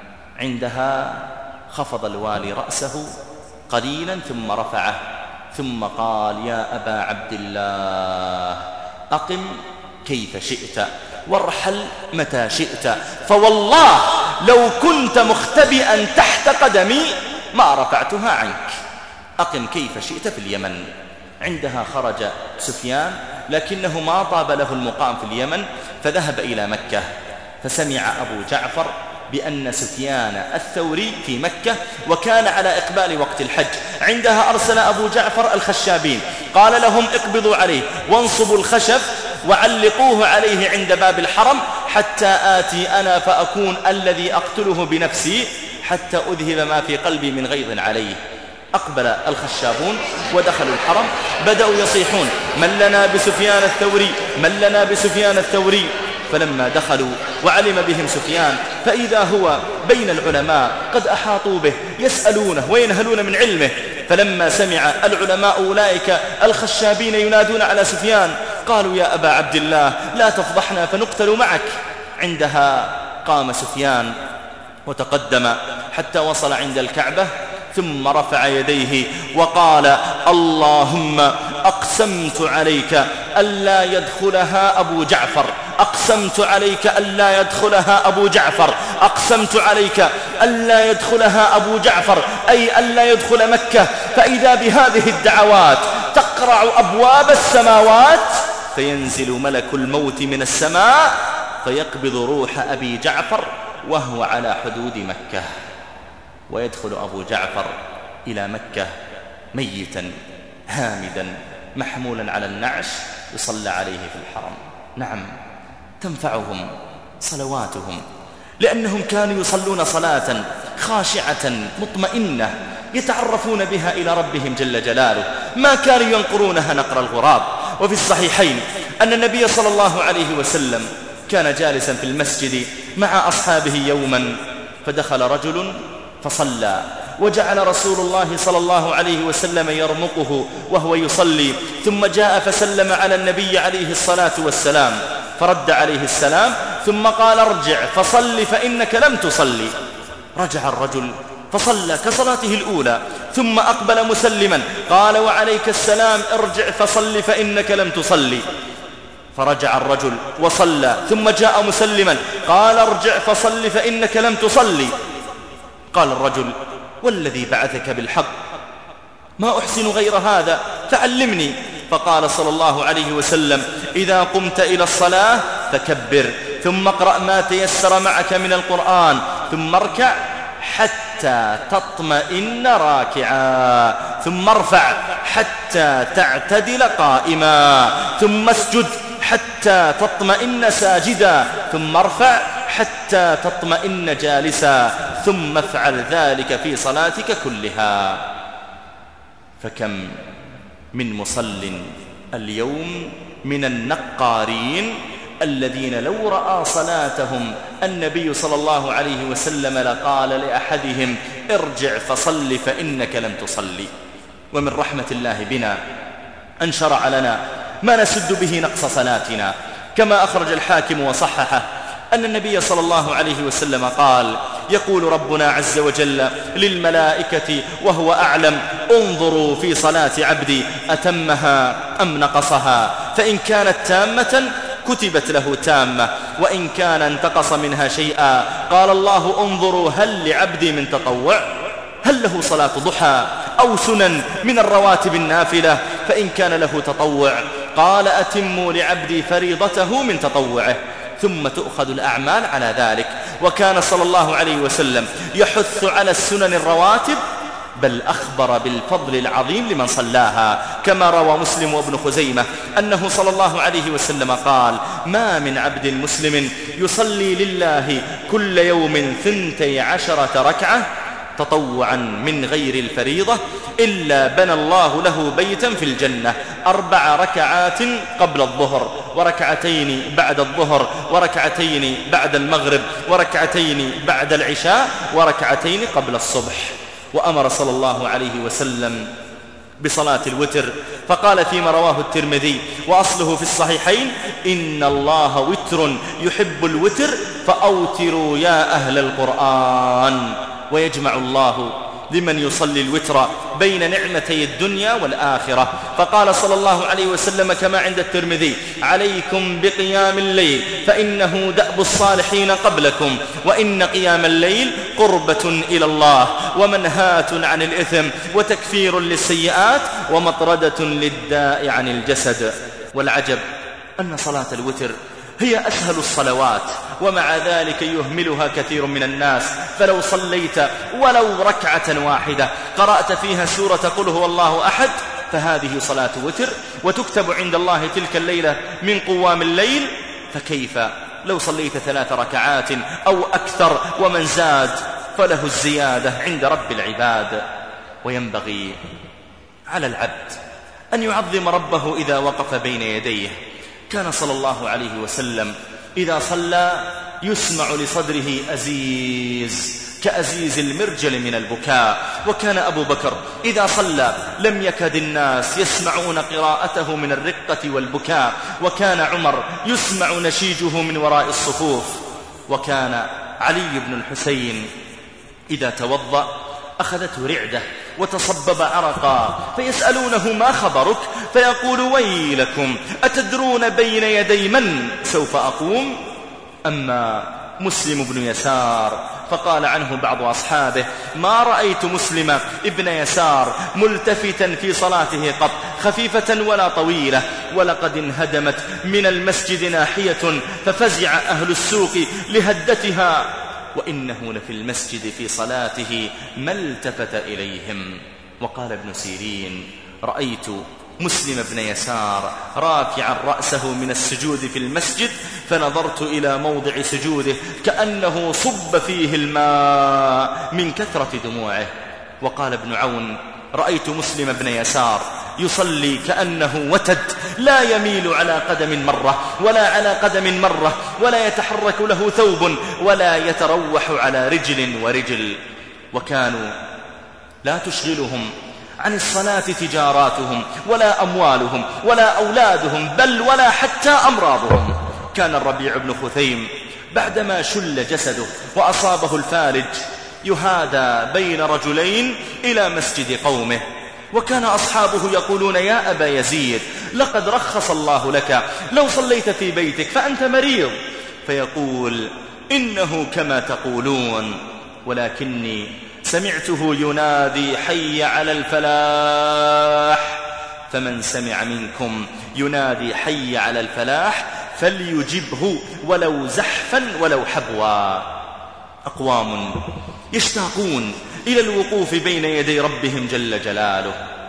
عندها خفض الوالي رأسه قليلا ثم رفعه، ثم قال: يا أبا عبد الله، أقم كيف شئت وارحل متى شئت، فوالله لو كنت مختبئا تحت قدمي ما رفعتها عنك. أقم كيف شئت في اليمن. عندها خرج سفيان، لكنه ما طاب له المقام في اليمن، فذهب إلى مكة. فسمع أبو جعفر بأن سفيان الثوري في مكة، وكان على إقبال وقت الحج. عندها أرسل أبو جعفر الخشابين، قال لهم: اقبضوا عليه وانصبوا الخشب وعلقوه عليه عند باب الحرم، حتى آتي أنا فأكون الذي أقتله بنفسي، حتى أذهب ما في قلبي من غيظ عليه. أقبل الخشابون ودخلوا الحرم، بدأوا يصيحون: من لنا بسفيان الثوري، من لنا بسفيان الثوري. فلما دخلوا وعلم بهم سفيان، فإذا هو بين العلماء قد أحاطوا به يسألونه وينهلون من علمه. فلما سمع العلماء أولئك الخشابين ينادون على سفيان، قالوا: يا أبا عبد الله، لا تفضحنا فنقتل معك. عندها قام سفيان وتقدم حتى وصل عند الكعبة، ثم رفع يديه وقال: اللهم أقسمت عليك ألا يدخلها أبو جعفر، أقسمت عليك ألا يدخلها أبو جعفر، أقسمت عليك ألا يدخلها أبو جعفر، أي ألا يدخل مكة. فإذا بهذه الدعوات تقرع أبواب السماوات فينزل ملك الموت من السماء فيقبض روح أبي جعفر وهو على حدود مكة، ويدخل أبو جعفر إلى مكة ميتا هامدا محمولا على النعش يصلى عليه في الحرم. نعم، تنفعهم صلواتهم، لأنهم كانوا يصلون صلاة خاشعة مطمئنة يتعرفون بها إلى ربهم جل جلاله، ما كانوا ينقرونها نقر الغراب. وفي الصحيحين أن النبي صلى الله عليه وسلم كان جالسا في المسجد مع أصحابه يوما، فدخل رجل فصلى، وجعل رسول الله صلى الله عليه وسلم يرمقه وهو يصلي، ثم جاء فسلم على النبي عليه الصلاة والسلام فرد عليه السلام، ثم قال ارجع فصل فإنك لم تصلي. رجع الرجل فصلى كصلاته الأولى، ثم أقبل مسلما قال وعليك السلام ارجع فصل فإنك لم تصلي. فرجع الرجل وصلى، ثم جاء مسلما قال ارجع فصل فإنك لم تصلي. قال الرجل والذي بعثك بالحق ما أحسن غير هذا فعلمني. فقال صلى الله عليه وسلم إذا قمت إلى الصلاة فكبر، ثم اقرأ ما تيسر معك من القرآن، ثم اركع حتى تطمئن راكعا، ثم ارفع حتى تعتدل قائما، ثم اسجد حتى تطمئن ساجدا، ثم ارفع حتى تطمئن جالسا، ثم افعل ذلك في صلاتك كلها. فكم من مصل اليوم من النقارين الذين لو رأى صلاتهم النبي صلى الله عليه وسلم لقال لأحدهم ارجع فصل فإنك لم تصلي. ومن رحمة الله بنا أن شرع لنا ما نسد به نقص صلاتنا، كما أخرج الحاكم وصححه أن النبي صلى الله عليه وسلم قال يقول ربنا عز وجل للملائكة وهو أعلم انظروا في صلاة عبدي أتمها أم نقصها، فإن كانت تامة كتبت له تامة، وإن كان انتقص منها شيئا قال الله انظروا هل لعبدي من تطوع، هل له صلاة ضحى أو سنن من الرواتب النافلة، فإن كان له تطوع قال أتموا لعبدي فريضته من تطوعه، ثم تؤخذ الأعمال على ذلك. وكان صلى الله عليه وسلم يحث على السنن الرواتب، بل أخبر بالفضل العظيم لمن صلاها، كما روى مسلم وابن خزيمة أنه صلى الله عليه وسلم قال ما من عبد مسلم يصلي لله كل يوم ثنتي عشرة ركعة تطوعا من غير الفريضة إلا بنى الله له بيتا في الجنة، أربع ركعات قبل الظهر، وركعتين بعد الظهر، وركعتين بعد المغرب، وركعتين بعد العشاء، وركعتين قبل الصبح. وأمر صلى الله عليه وسلم بصلاة الوتر، فقال فيما رواه الترمذي وأصله في الصحيحين إن الله وتر يحب الوتر فأوتروا يا أهل القرآن. ويجمع الله لمن يصلي الوتر بين نعمتي الدنيا والآخرة، فقال صلى الله عليه وسلم كما عند الترمذي عليكم بقيام الليل فإنه دأب الصالحين قبلكم، وإن قيام الليل قربة إلى الله ومنهاة عن الإثم وتكفير للسيئات ومطردة للداء عن الجسد. والعجب أن صلاة الوتر هي أسهل الصلوات، ومع ذلك يهملها كثير من الناس. فلو صليت ولو ركعة واحدة قرأت فيها سورة قل هو الله أحد فهذه صلاة وتر، وتكتب عند الله تلك الليلة من قوام الليل. فكيف لو صليت ثلاث ركعات أو أكثر، ومن زاد فله الزيادة عند رب العباد. وينبغي على العبد أن يعظم ربه إذا وقف بين يديه. كان صلى الله عليه وسلم إذا صلى يسمع لصدره أزيز كأزيز المرجل من البكاء. وكان أبو بكر إذا صلى لم يكد الناس يسمعون قراءته من الرقة والبكاء. وكان عمر يسمع نشيجه من وراء الصفوف. وكان علي بن الحسين إذا توضأ أخذته رعدة وتصبب عرقا، فيسألونه ما خبرك؟ فيقول ويلكم أتدرون بين يدي من سوف أقوم؟ أما مسلم بن يسار فقال عنه بعض أصحابه ما رأيت مسلم ابن يسار ملتفتا في صلاته قط خفيفة ولا طويلة، ولقد انهدمت من المسجد ناحية ففزع أهل السوق لهدتها، وإنه لفي المسجد في صلاته ما التفت إليهم. وقال ابن سيرين: رأيت مسلم بن يسار رافعا رأسه من السجود في المسجد، فنظرت إلى موضع سجوده كأنه صب فيه الماء من كثرة دموعه. وقال ابن عون: رأيت مسلم بن يسار يصلي كأنه وتد لا يميل على قدم مرة ولا على قدم مرة، ولا يتحرك له ثوب ولا يتروح على رجل ورجل. وكانوا لا تشغلهم عن الصلاة تجاراتهم ولا أموالهم ولا أولادهم، بل ولا حتى أمراضهم. كان الربيع بن خثيم بعدما شل جسده وأصابه الفالج يهادى بين رجلين إلى مسجد قومه، وكان أصحابه يقولون: يا أبا يزيد، لقد رخص الله لك لو صليت في بيتك فأنت مريض. فيقول: إنه كما تقولون، ولكني سمعته ينادي: حي على الفلاح. فمن سمع منكم ينادي حي على الفلاح فليجبه ولو زحفا ولو حبوا. أقوام يشتاقون إلى الوقوف بين يدي ربهم جل جلاله.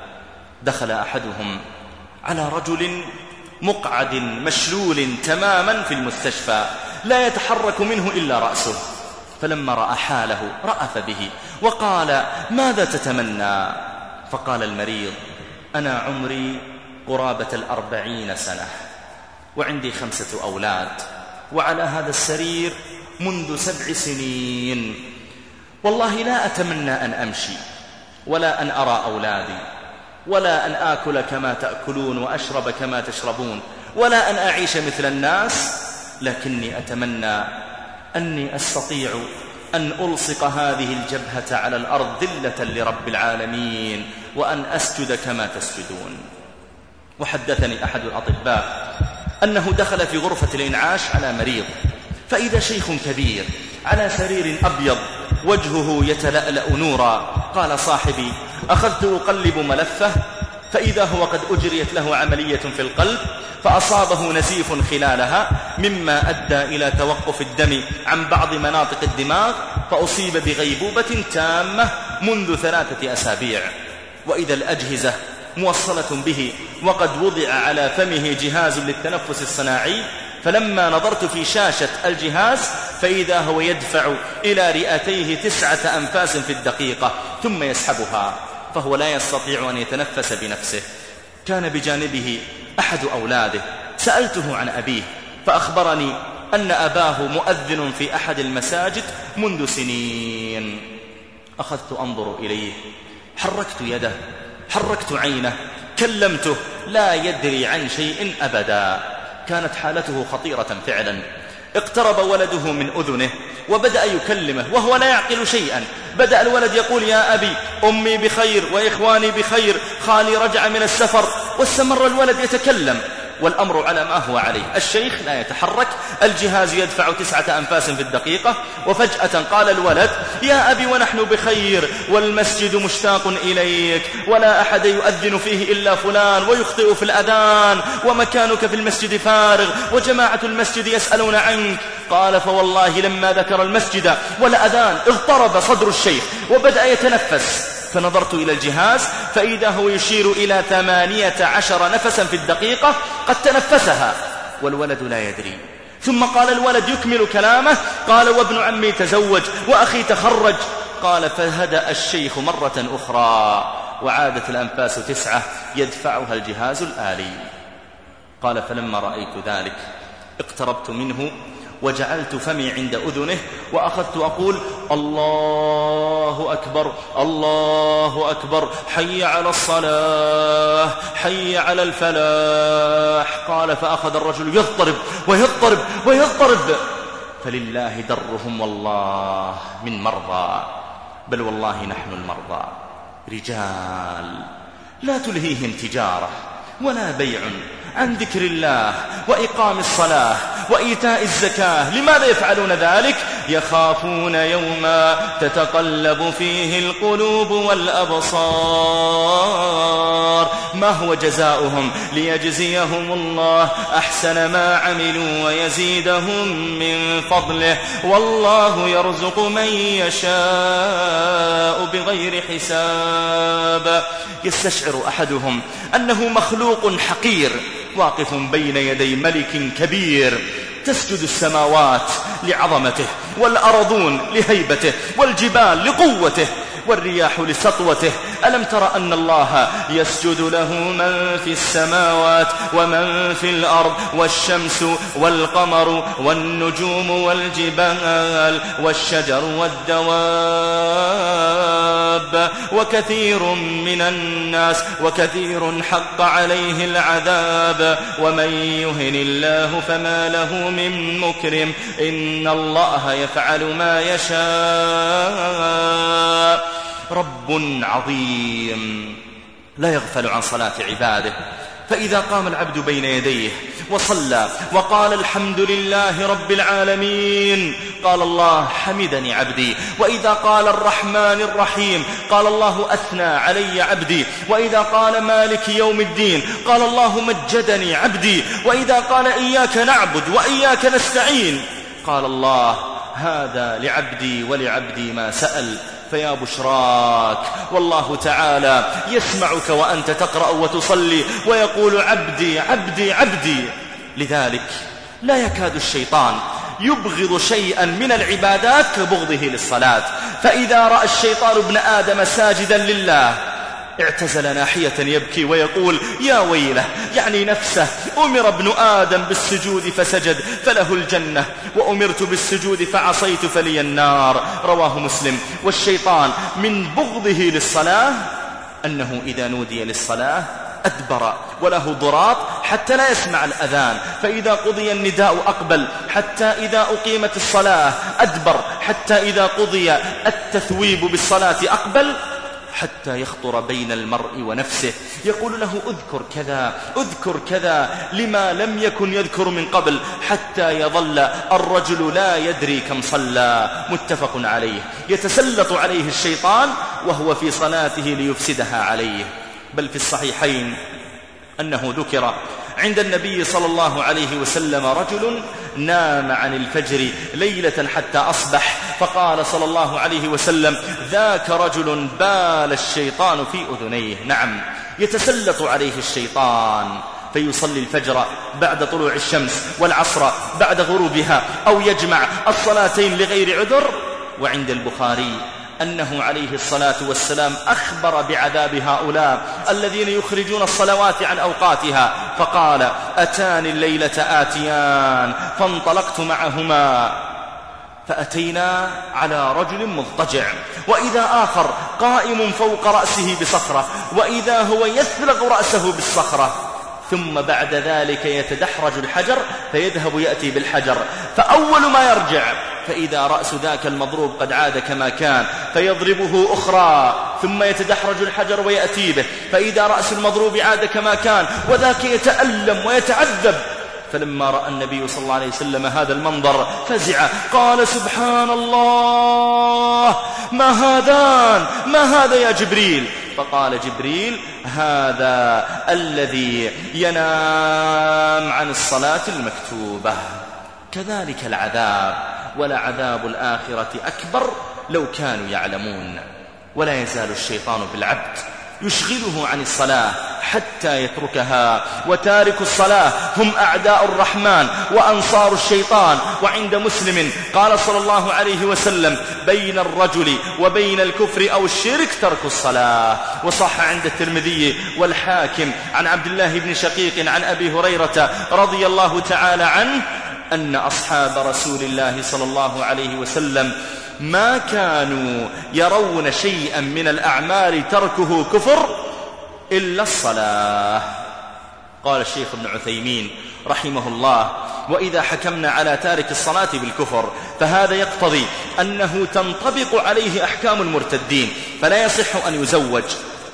دخل أحدهم على رجل مقعد مشلول تماما في المستشفى لا يتحرك منه إلا رأسه، فلما رأى حاله رأف به وقال: ماذا تتمنى؟ فقال المريض: أنا عمري قرابة الأربعين سنة، وعندي خمسة أولاد، وعلى هذا السرير منذ سبع سنين، والله لا أتمنى أن أمشي ولا أن أرى أولادي ولا أن آكل كما تأكلون وأشرب كما تشربون ولا أن أعيش مثل الناس، لكني أتمنى أني أستطيع أن ألصق هذه الجبهة على الأرض ذلة لرب العالمين وأن أسجد كما تسجدون. وحدثني أحد الأطباء أنه دخل في غرفة الإنعاش على مريض، فإذا شيخ كبير على سرير أبيض وجهه يتلألأ نورا. قال صاحبي: أخذت أقلب ملفه فإذا هو قد أجريت له عملية في القلب، فأصابه نزيف خلالها مما أدى إلى توقف الدم عن بعض مناطق الدماغ، فأصيب بغيبوبة تامة منذ ثلاثة أسابيع. وإذا الأجهزة موصلة به وقد وضع على فمه جهاز للتنفس الصناعي، فلما نظرت في شاشة الجهاز فإذا هو يدفع إلى رئتيه تسعة أنفاس في الدقيقة ثم يسحبها، فهو لا يستطيع أن يتنفس بنفسه. كان بجانبه أحد أولاده، سألته عن أبيه فأخبرني أن أباه مؤذن في أحد المساجد منذ سنين. أخذت أنظر إليه، حركت يده، حركت عينه، كلمته، لا يدري عن شيء أبدا. كانت حالته خطيرة فعلا. اقترب ولده من أذنه وبدأ يكلمه وهو لا يعقل شيئا. بدأ الولد يقول: يا أبي، أمي بخير وإخواني بخير، خالي رجع من السفر. واستمر الولد يتكلم والأمر على ما هو عليه. الشيخ لا يتحرك، الجهاز يدفع تسعة أنفاس في الدقيقة. وفجأة قال الولد: يا أبي، ونحن بخير والمسجد مشتاق إليك، ولا أحد يؤذن فيه إلا فلان ويخطئ في الأذان، ومكانك في المسجد فارغ، وجماعة المسجد يسألون عنك. قال: فوالله لما ذكر المسجد والأذان اغترب صدر الشيخ وبدأ يتنفس، فنظرت إلى الجهاز فإذا هو يشير إلى ثمانية عشر نفسا في الدقيقة قد تنفسها والولد لا يدري. ثم قال الولد يكمل كلامه: قال: وابن عمي تزوج وأخي تخرج. قال: فهدأ الشيخ مرة أخرى وعادت الأنفاس تسعة يدفعها الجهاز الآلي. قال: فلما رأيت ذلك اقتربت منه وجعلت فمي عند أذنه وأخذت أقول: الله أكبر، الله أكبر، حي على الصلاة، حي على الفلاح. قال: فأخذ الرجل يضطرب ويضطرب ويضطرب. فلله درهم والله من مرضى، بل والله نحن المرضى. رجال لا تلهيهم تجارة ولا بيع عن ذكر الله وإقام الصلاة وإيتاء الزكاة. لماذا يفعلون ذلك؟ يخافون يوما تتقلب فيه القلوب والأبصار. ما هو جزاؤهم؟ ليجزيهم الله أحسن ما عملوا ويزيدهم من فضله، والله يرزق من يشاء بغير حساب. يستشعر أحدهم أنه مخلوق حقير واقف بين يدي ملك كبير، تسجد السماوات لعظمته، والأرضون لهيبته، والجبال لقوته، والرياح لسطوته. ألم تر أن الله يسجد له من في السماوات ومن في الأرض، والشمس والقمر والنجوم والجبال والشجر والدواب وكثير من الناس وكثير حق عليه العذاب، ومن يهن الله فما له من مكرم، إن الله يفعل ما يشاء. رب عظيم لا يغفل عن صلاة عباده، فإذا قام العبد بين يديه وصلى وقال الحمد لله رب العالمين قال الله حمدني عبدي، وإذا قال الرحمن الرحيم قال الله أثنى علي عبدي، وإذا قال مالك يوم الدين قال الله مجدني عبدي، وإذا قال إياك نعبد وإياك نستعين قال الله هذا لعبدي ولعبدي ما سأل. فيا بشراك، والله تعالى يسمعك وأنت تقرأ وتصلي ويقول عبدي عبدي عبدي. لذلك لا يكاد الشيطان يبغض شيئا من العبادات كبغضه للصلاة، فإذا رأى الشيطان ابن آدم ساجدا لله اعتزل ناحية يبكي ويقول يا ويله، يعني نفسه، أمر ابن آدم بالسجود فسجد فله الجنة، وأمرت بالسجود فعصيت فلي النار. رواه مسلم. والشيطان من بغضه للصلاة أنه إذا نودي للصلاة أدبر وله ضراط حتى لا يسمع الأذان، فإذا قضي النداء أقبل، حتى إذا أقيمت الصلاة أدبر، حتى إذا قضي التثويب بالصلاة أقبل، حتى يخطر بين المرء ونفسه، يقول له اذكر كذا اذكر كذا لما لم يكن يذكر من قبل، حتى يظل الرجل لا يدري كم صلى. متفق عليه. يتسلط عليه الشيطان وهو في صلاته ليفسدها عليه. بل في الصحيحين أنه ذكر عند النبي صلى الله عليه وسلم رجل نام عن الفجر ليلة حتى أصبح، فقال صلى الله عليه وسلم ذاك رجل بال الشيطان في أذنيه. نعم، يتسلط عليه الشيطان فيصلي الفجر بعد طلوع الشمس والعصر بعد غروبها، أو يجمع الصلاتين لغير عذر. وعند البخاري أنه عليه الصلاة والسلام أخبر بعذاب هؤلاء الذين يخرجون الصلوات عن أوقاتها، فقال أتاني الليلة آتيان فانطلقت معهما فأتينا على رجل مضطجع، وإذا آخر قائم فوق رأسه بصخرة، وإذا هو يثلغ رأسه بالصخرة، ثم بعد ذلك يتدحرج الحجر فيذهب يأتي بالحجر، فأول ما يرجع فإذا رأس ذاك المضروب قد عاد كما كان فيضربه أخرى، ثم يتدحرج الحجر ويأتي به، فإذا رأس المضروب عاد كما كان، وذاك يتألم ويتعذب. فلما رأى النبي صلى الله عليه وسلم هذا المنظر فزع، قال سبحان الله، ما هذان ما هذا يا جبريل؟ فقال جبريل هذا الذي ينام عن الصلاة المكتوبة. كذلك العذاب، ولعذاب الآخرة أكبر لو كانوا يعلمون. ولا يزال الشيطان بالعبد يشغله عن الصلاة حتى يتركها، وتارك الصلاة هم أعداء الرحمن وأنصار الشيطان. وعند مسلم قال صلى الله عليه وسلم بين الرجل وبين الكفر أو الشرك ترك الصلاة. وصح عند الترمذي والحاكم عن عبد الله بن شقيق عن أبي هريرة رضي الله تعالى عنه أن أصحاب رسول الله صلى الله عليه وسلم ما كانوا يرون شيئا من الأعمال تركه كفر إلا الصلاة. قال الشيخ ابن عثيمين رحمه الله وإذا حكمنا على تارك الصلاة بالكفر فهذا يقتضي أنه تنطبق عليه أحكام المرتدين، فلا يصح أن يزوج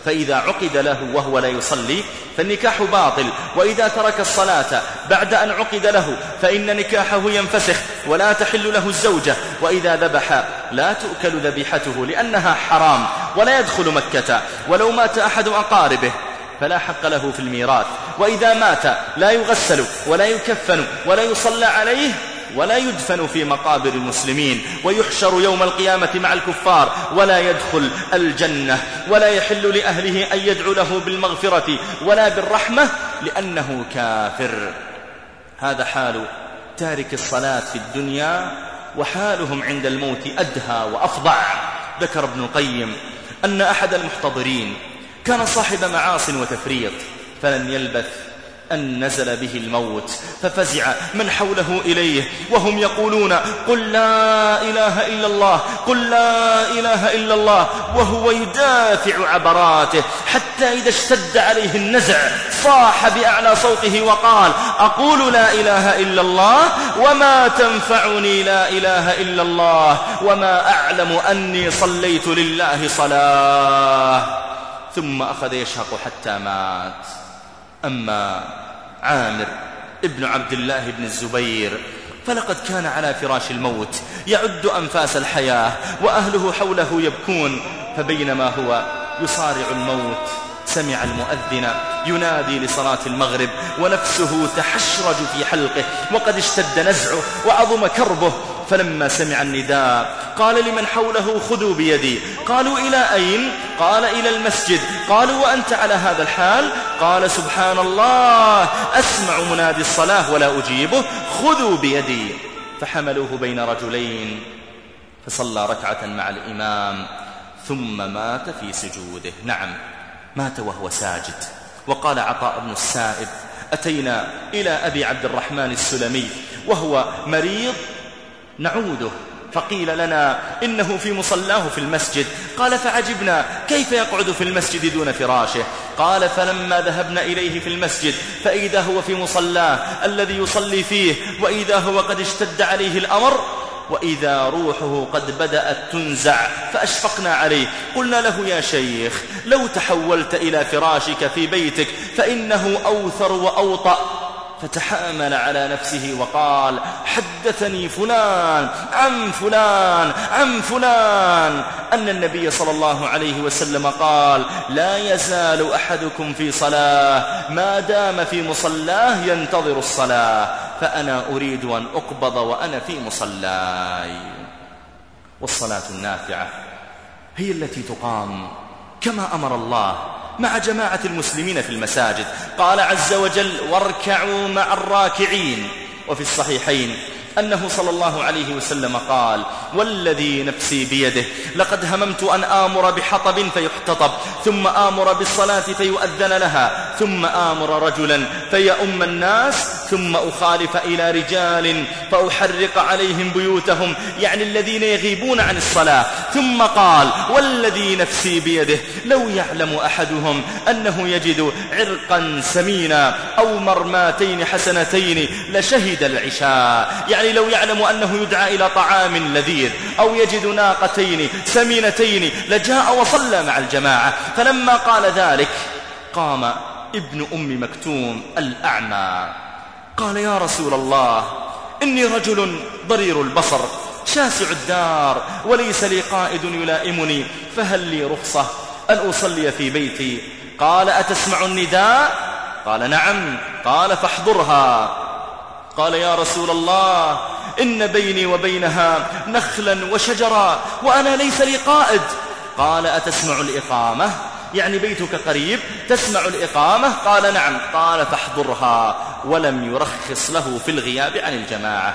فإذا عقد له وهو لا يصلي فالنكاح باطل، وإذا ترك الصلاة بعد أن عقد له فإن نكاحه ينفسخ ولا تحل له الزوجة، وإذا ذبح لا تؤكل ذبيحته لأنها حرام ولا يدخل مكة، ولو مات أحد أقاربه فلا حق له في الميراث، وإذا مات لا يغسل ولا يكفن ولا يصلى عليه ولا يدفن في مقابر المسلمين، ويحشر يوم القيامة مع الكفار ولا يدخل الجنة، ولا يحل لأهله أن يدعو له بالمغفرة ولا بالرحمة لأنه كافر. هذا حال تارك الصلاة في الدنيا، وحالهم عند الموت أدهى وأفظع. ذكر ابن القيم أن أحد المحتضرين كان صاحب معاص وتفريط، فلن يلبث أن نزل به الموت، ففزع من حوله إليه وهم يقولون قل لا إله إلا الله، قل لا إله إلا الله، وهو يدافع عبراته، حتى إذا اشتد عليه النزع صاح بأعلى صوته وقال أقول لا إله إلا الله وما تنفعني لا إله إلا الله، وما أعلم أني صليت لله صلاة. ثم أخذ يشهق حتى مات. أما عامر ابن عبد الله بن الزبير فلقد كان على فراش الموت يعد أنفاس الحياة وأهله حوله يبكون، فبينما هو يصارع الموت سمع المؤذن ينادي لصلاة المغرب ونفسه تحشرج في حلقه وقد اشتد نزعه وعظم كربه، فلما سمع النداء قال لمن حوله خذوا بيدي. قالوا إلى أين؟ قال إلى المسجد. قالوا وأنت على هذا الحال؟ قال سبحان الله أسمع منادي الصلاة ولا أجيبه، خذوا بيدي. فحملوه بين رجلين فصلى ركعة مع الإمام ثم مات في سجوده. نعم مات وهو ساجد. وقال عطاء بن السائب أتينا إلى أبي عبد الرحمن السلمي وهو مريض نعوده، فقيل لنا إنه في مصلاه في المسجد. قال فعجبنا كيف يقعد في المسجد دون فراشه؟ قال فلما ذهبنا إليه في المسجد فإذا هو في مصلاه الذي يصلي فيه، وإذا هو قد اشتد عليه الأمر، وإذا روحه قد بدأت تنزع، فأشفقنا عليه. قلنا له يا شيخ لو تحولت إلى فراشك في بيتك فإنه أوثر وأوطأ. فتحامل على نفسه وقال حدثني فلان عن فلان عن فلان أن النبي صلى الله عليه وسلم قال لا يزال أحدكم في صلاة ما دام في مصلاه ينتظر الصلاة، فأنا أريد أن أقبض وأنا في مصلاي. والصلاة النافعة هي التي تقام كما أمر الله مع جماعة المسلمين في المساجد. قال عز وجل واركعوا مع الراكعين. وفي الصحيحين أنه صلى الله عليه وسلم قال والذي نفسي بيده لقد هممت أن آمر بحطب فيحتطب، ثم آمر بالصلاة فيؤذن لها، ثم آمر رجلا فيؤم الناس، ثم أخالف إلى رجال فأحرق عليهم بيوتهم، يعني الذين يغيبون عن الصلاة. ثم قال والذي نفسي بيده لو يعلم أحدهم أنه يجد عرقا سمينا أو مرماتين حسنتين لشهد العشاء، يعني لو يعلم أنه يدعى إلى طعام لذيذ أو يجد ناقتين سمينتين لجاء وصلى مع الجماعة. فلما قال ذلك قام ابن أم مكتوم الأعمى قال يا رسول الله إني رجل ضرير البصر شاسع الدار وليس لي قائد يلائمني، فهل لي رخصة أن أصلي في بيتي؟ قال أتسمع النداء؟ قال نعم. قال فاحضرها. قال يا رسول الله إن بيني وبينها نخلا وشجرا وأنا ليس لي قائد. قال أتسمع الإقامة؟ يعني بيتك قريب تسمع الإقامة؟ قال نعم. قال فاحضرها. ولم يرخص له في الغياب عن الجماعة.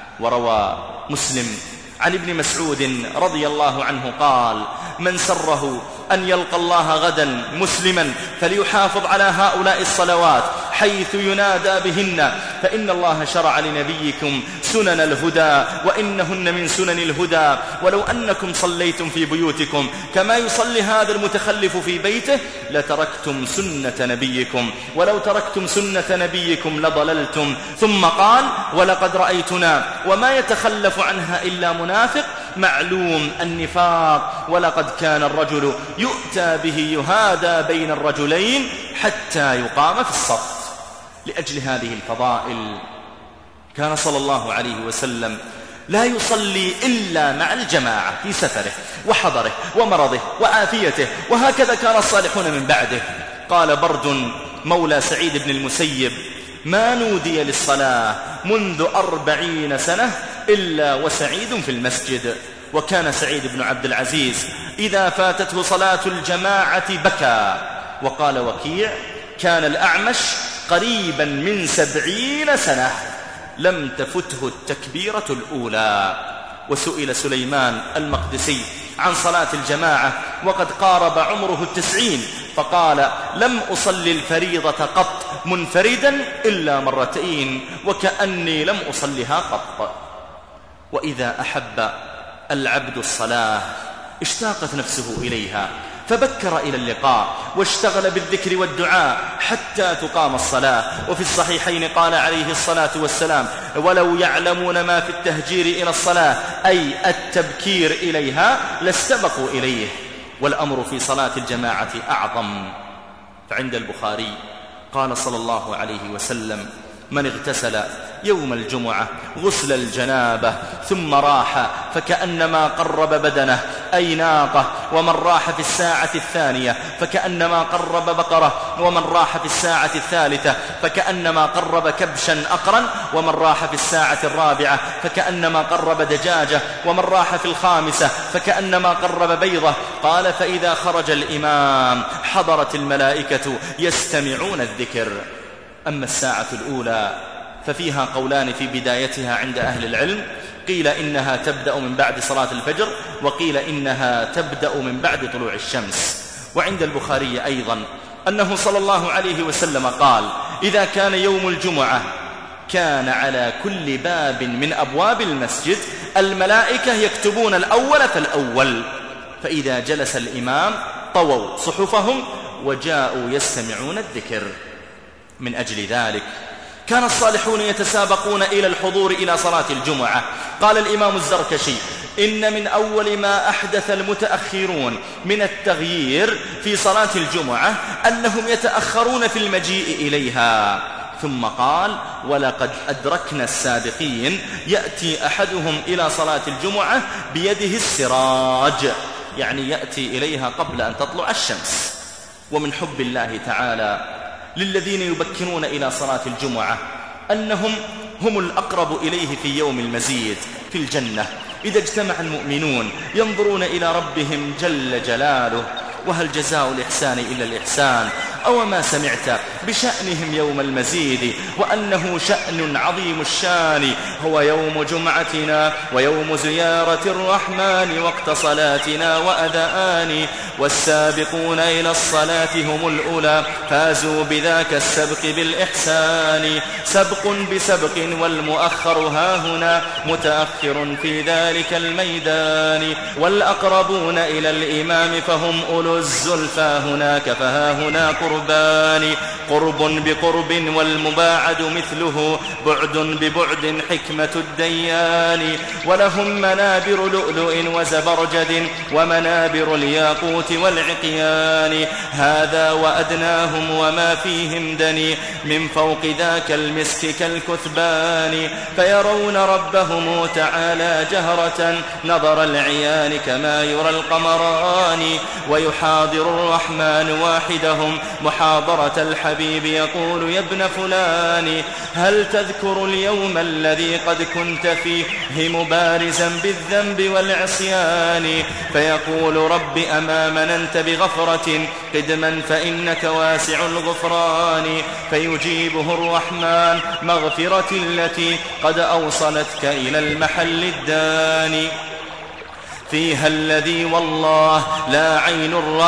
وروى مسلم عن ابن مسعود رضي الله عنه قال من سره أن يلقى الله غدا مسلما فليحافظ على هؤلاء الصلوات حيث ينادى بهن، فإن الله شرع لنبيكم سنن الهدى وإنهن من سنن الهدى، ولو أنكم صليتم في بيوتكم كما يصلي هذا المتخلف في بيته لتركتم سنة نبيكم، ولو تركتم سنة نبيكم لضللتم. ثم قال ولقد رأيتنا وما يتخلف عنها إلا منافق معلوم النفاق. ولقد كان الرجل يؤتى به يهادى بين الرجلين حتى يقام في الصف. لأجل هذه الفضائل كان صلى الله عليه وسلم لا يصلي إلا مع الجماعة في سفره وحضره ومرضه وعافيته، وهكذا كان الصالحون من بعده. قال برد مولى سعيد بن المسيب: ما نودي للصلاة منذ أربعين سنة إلا وسعيد في المسجد. وكان سعيد بن عبد العزيز إذا فاتته صلاة الجماعة بكى. وقال وكيع: كان الأعمش قريبا من سبعين سنة لم تفته التكبيرة الأولى. وسئل سليمان المقدسي عن صلاة الجماعة وقد قارب عمره التسعين، فقال: لم أصلي الفريضة قط منفردا إلا مرتين، وكأني لم أصلها قط. وإذا أحب العبد الصلاة اشتاقت نفسه إليها، فبكر إلى اللقاء واشتغل بالذكر والدعاء حتى تقام الصلاة. وفي الصحيحين قال عليه الصلاة والسلام: ولو يعلمون ما في التهجير إلى الصلاة أي التبكير إليها لاستبقوا إليه. والأمر في صلاة الجماعة أعظم. فعند البخاري قال صلى الله عليه وسلم: من اغتسل يوم الجمعة غسل الجنابة ثم راح فكأنما قرب بدنه أي ناقة، ومن راح في الساعة الثانية فكأنما قرب بقرة، ومن راح في الساعة الثالثة فكأنما قرب كبشا أقرا، ومن راح في الساعة الرابعة فكأنما قرب دجاجة، ومن راح في الخامسة فكأنما قرب بيضة. قال: فإذا خرج الإمام حضرت الملائكة يستمعون الذكر. أما الساعة الأولى ففيها قولان في بدايتها عند أهل العلم، قيل إنها تبدأ من بعد صلاة الفجر، وقيل إنها تبدأ من بعد طلوع الشمس. وعند البخاري أيضا أنه صلى الله عليه وسلم قال: إذا كان يوم الجمعة كان على كل باب من أبواب المسجد الملائكة يكتبون الأول فالأول، فإذا جلس الإمام طووا صحفهم وجاءوا يستمعون الذكر. من أجل ذلك كان الصالحون يتسابقون إلى الحضور إلى صلاة الجمعة. قال الإمام الزركشي: إن من أول ما أحدث المتأخرون من التغيير في صلاة الجمعة أنهم يتأخرون في المجيء إليها. ثم قال: ولقد أدركنا السابقين يأتي أحدهم إلى صلاة الجمعة بيده السراج، يعني يأتي إليها قبل أن تطلع الشمس. ومن حب الله تعالى للذين يبكرون إلى صلاة الجمعة أنهم هم الأقرب إليه في يوم المزيد في الجنة، إذا اجتمع المؤمنون ينظرون إلى ربهم جل جلاله. وهل جزاء الإحسان إلا الإحسان؟ أو ما سمعت بشأنهم يوم المزيد وأنه شأن عظيم الشان، هو يوم جمعتنا ويوم زيارة الرحمن وقت صلاتنا وأذان، والسابقون إلى الصلاة هم الأولى فازوا بذاك السبق بالإحسان، سبق بسبق والمؤخر هاهنا متأخر في ذلك الميدان، والأقربون إلى الإمام فهم أولو الزلفى هناك فهاهنا قربان، قرب بقرب والمباعد مثله بعد ببعد حكمة الديان، ولهم منابر لؤلؤ وزبرجد ومنابر الياقوت والعقيان، هذا وأدناهم وما فيهم دني من فوق ذاك المسك كالكثبان، فيرون ربهم تعالى جهرة نظر العيان كما يرى القمران، ويحاضر الرحمن واحدهم محاضرة الحبيب يقول يا ابن فلان هل تذكر اليوم الذي قد كنت فيه مبارزا بالذنب والعصيان، فيقول رب أما مننت بغفرة قدما فإنك واسع الغفران، فيجيبه الرحمن مغفرة التي قد أوصلتك إلى المحل الداني، فيها الذي والله لا عين رأت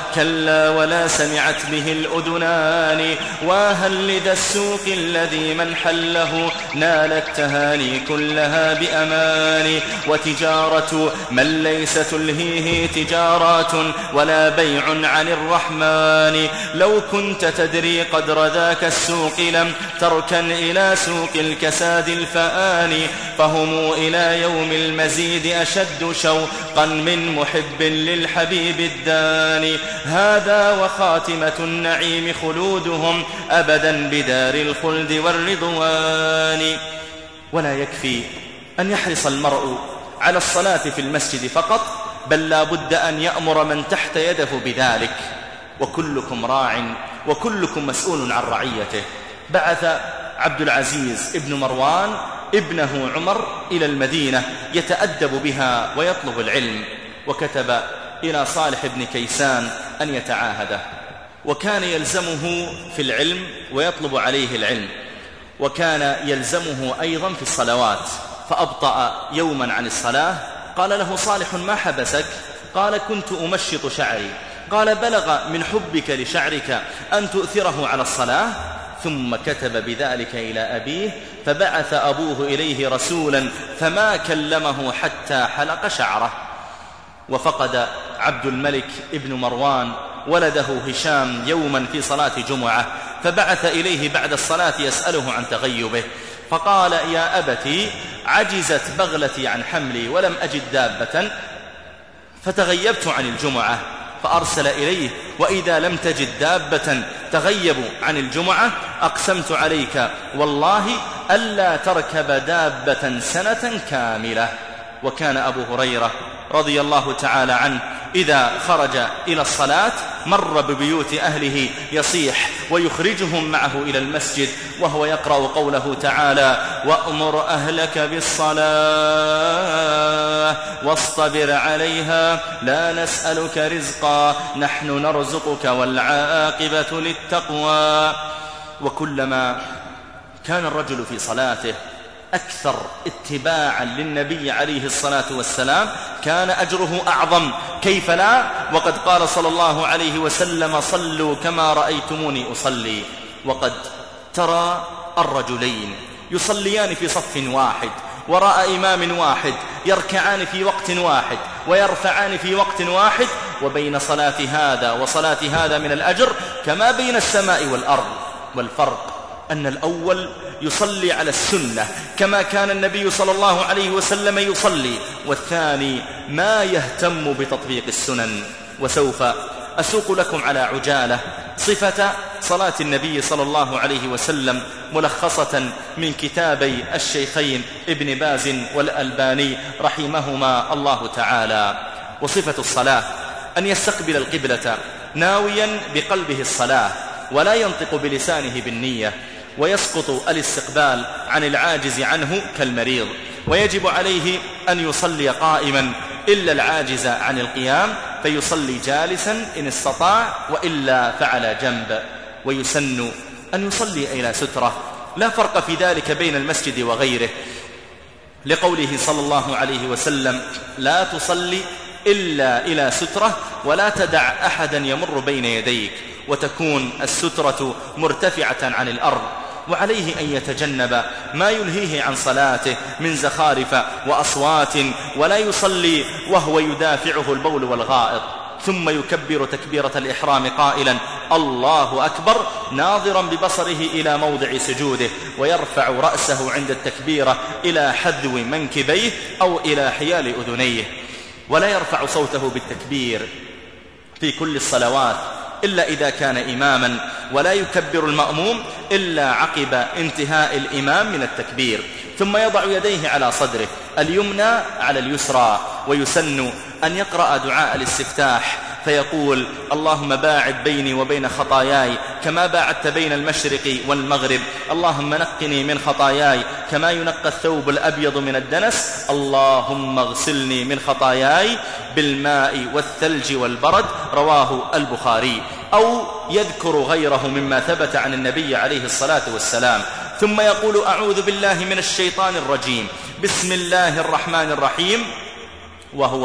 كلا ولا سمعت به الأذنان. وهل لذا السوق الذي من حله نال التهاني كلها بأمان. وتجارة من ليس تلهيه تجارات ولا بيع عن الرحمن. لو كنت تدري قدر ذاك السوق لم تركن إلى سوق الكساد الفآن. فهم إلى يوم المزيد أشد شوقا من محب للحبيب الداني. هذا وخاتمة النعيم خلودهم أبدا بدار الخلد والرضوان. ولا يكفي أن يحرص المرء على الصلاة في المسجد فقط، بل لا بد أن يأمر من تحت يده بذلك. وكلكم راع وكلكم مسؤول عن رعيته. بعث عبد العزيز ابن مروان ابنه عمر إلى المدينة يتأدب بها ويطلب العلم، وكتب إلى صالح بن كيسان أن يتعاهده. وكان يلزمه في العلم ويطلب عليه العلم، وكان يلزمه أيضا في الصلوات. فأبطأ يوما عن الصلاة، قال له صالح: ما حبسك؟ قال: كنت أمشط شعري. قال: بلغ من حبك لشعرك أن تؤثره على الصلاة؟ ثم كتب بذلك إلى أبيه، فبعث أبوه إليه رسولا فما كلمه حتى حلق شعره. وفقد عبد الملك ابن مروان ولده هشام يوما في صلاة جمعة، فبعث إليه بعد الصلاة يسأله عن تغيبه، فقال: يا أبتي، عجزت بغلتي عن حملي ولم أجد دابة فتغيبت عن الجمعة. فأرسل إليه: وإذا لم تجد دابة تغيب عن الجمعة أقسمت عليك والله ألا تركب دابة سنة كاملة. وكان أبو هريرة رضي الله تعالى عنه إذا خرج إلى الصلاة مر ببيوت أهله يصيح ويخرجهم معه إلى المسجد وهو يقرأ قوله تعالى: وأمر أهلك بالصلاة واصطبر عليها لا نسألك رزقا نحن نرزقك والعاقبة للتقوى. وكلما كان الرجل في صلاته أكثر اتباعا للنبي عليه الصلاة والسلام كان أجره أعظم. كيف لا؟ وقد قال صلى الله عليه وسلم: صلوا كما رأيتموني أصلي. وقد ترى الرجلين يصليان في صف واحد وراء إمام واحد، يركعان في وقت واحد ويرفعان في وقت واحد، وبين صلاة هذا وصلاة هذا من الأجر كما بين السماء والأرض. والفرق أن الأول يصلي على السنة كما كان النبي صلى الله عليه وسلم يصلي، والثاني ما يهتم بتطبيق السنن. وسوف أسوق لكم على عجالة صفة صلاة النبي صلى الله عليه وسلم ملخصة من كتابي الشيخين ابن باز والألباني رحمهما الله تعالى. وصفة الصلاة أن يستقبل القبلة ناويا بقلبه الصلاة ولا ينطق بلسانه بالنية، ويسقط الاستقبال عن العاجز عنه كالمريض، ويجب عليه أن يصلي قائما إلا العاجز عن القيام فيصلي جالسا إن استطاع، وإلا فعلى جنب. ويسن أن يصلي إلى سترة، لا فرق في ذلك بين المسجد وغيره، لقوله صلى الله عليه وسلم: لا تصلي إلا إلى سترة ولا تدع أحدا يمر بين يديك، وتكون السترة مرتفعة عن الأرض. وعليه أن يتجنب ما يلهيه عن صلاته من زخارف وأصوات، ولا يصلي وهو يدافعه البول والغائط، ثم يكبر تكبيرة الإحرام قائلا: الله أكبر، ناظرا ببصره إلى موضع سجوده، ويرفع رأسه عند التكبيرة إلى حذو منكبيه أو إلى حيال أذنيه، ولا يرفع صوته بالتكبير في كل الصلوات إلا إذا كان إماما، ولا يكبر المأموم إلا عقب انتهاء الإمام من التكبير، ثم يضع يديه على صدره اليمنى على اليسرى. ويسن أن يقرأ دعاء الاستفتاح فيقول: اللهم باعد بيني وبين خطاياي كما باعدت بين المشرق والمغرب، اللهم نقني من خطاياي كما ينقى الثوب الأبيض من الدنس، اللهم اغسلني من خطاياي بالماء والثلج والبرد. رواه البخاري. أو يذكر غيره مما ثبت عن النبي عليه الصلاة والسلام، ثم يقول: أعوذ بالله من الشيطان الرجيم، بسم الله الرحمن الرحيم، وهو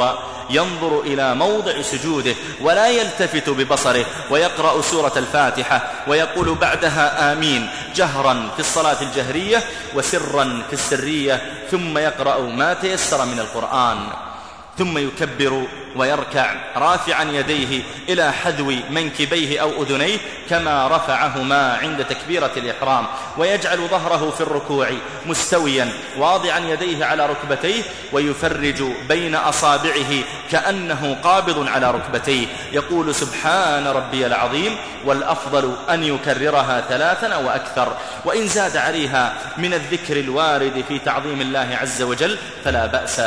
ينظر إلى موضع سجوده ولا يلتفت ببصره، ويقرأ سورة الفاتحة ويقول بعدها آمين جهرا في الصلاة الجهرية وسرا في السرية، ثم يقرأ ما تيسر من القرآن، ثم يكبر ويركع رافعا يديه إلى حذو منكبيه أو أذنيه كما رفعهما عند تكبيرة الإحرام، ويجعل ظهره في الركوع مستويا واضعا يديه على ركبتيه، ويفرج بين أصابعه كأنه قابض على ركبتيه، يقول سبحان ربي العظيم، والأفضل أن يكررها ثلاثا أو أكثر، وإن زاد عليها من الذكر الوارد في تعظيم الله عز وجل فلا بأس.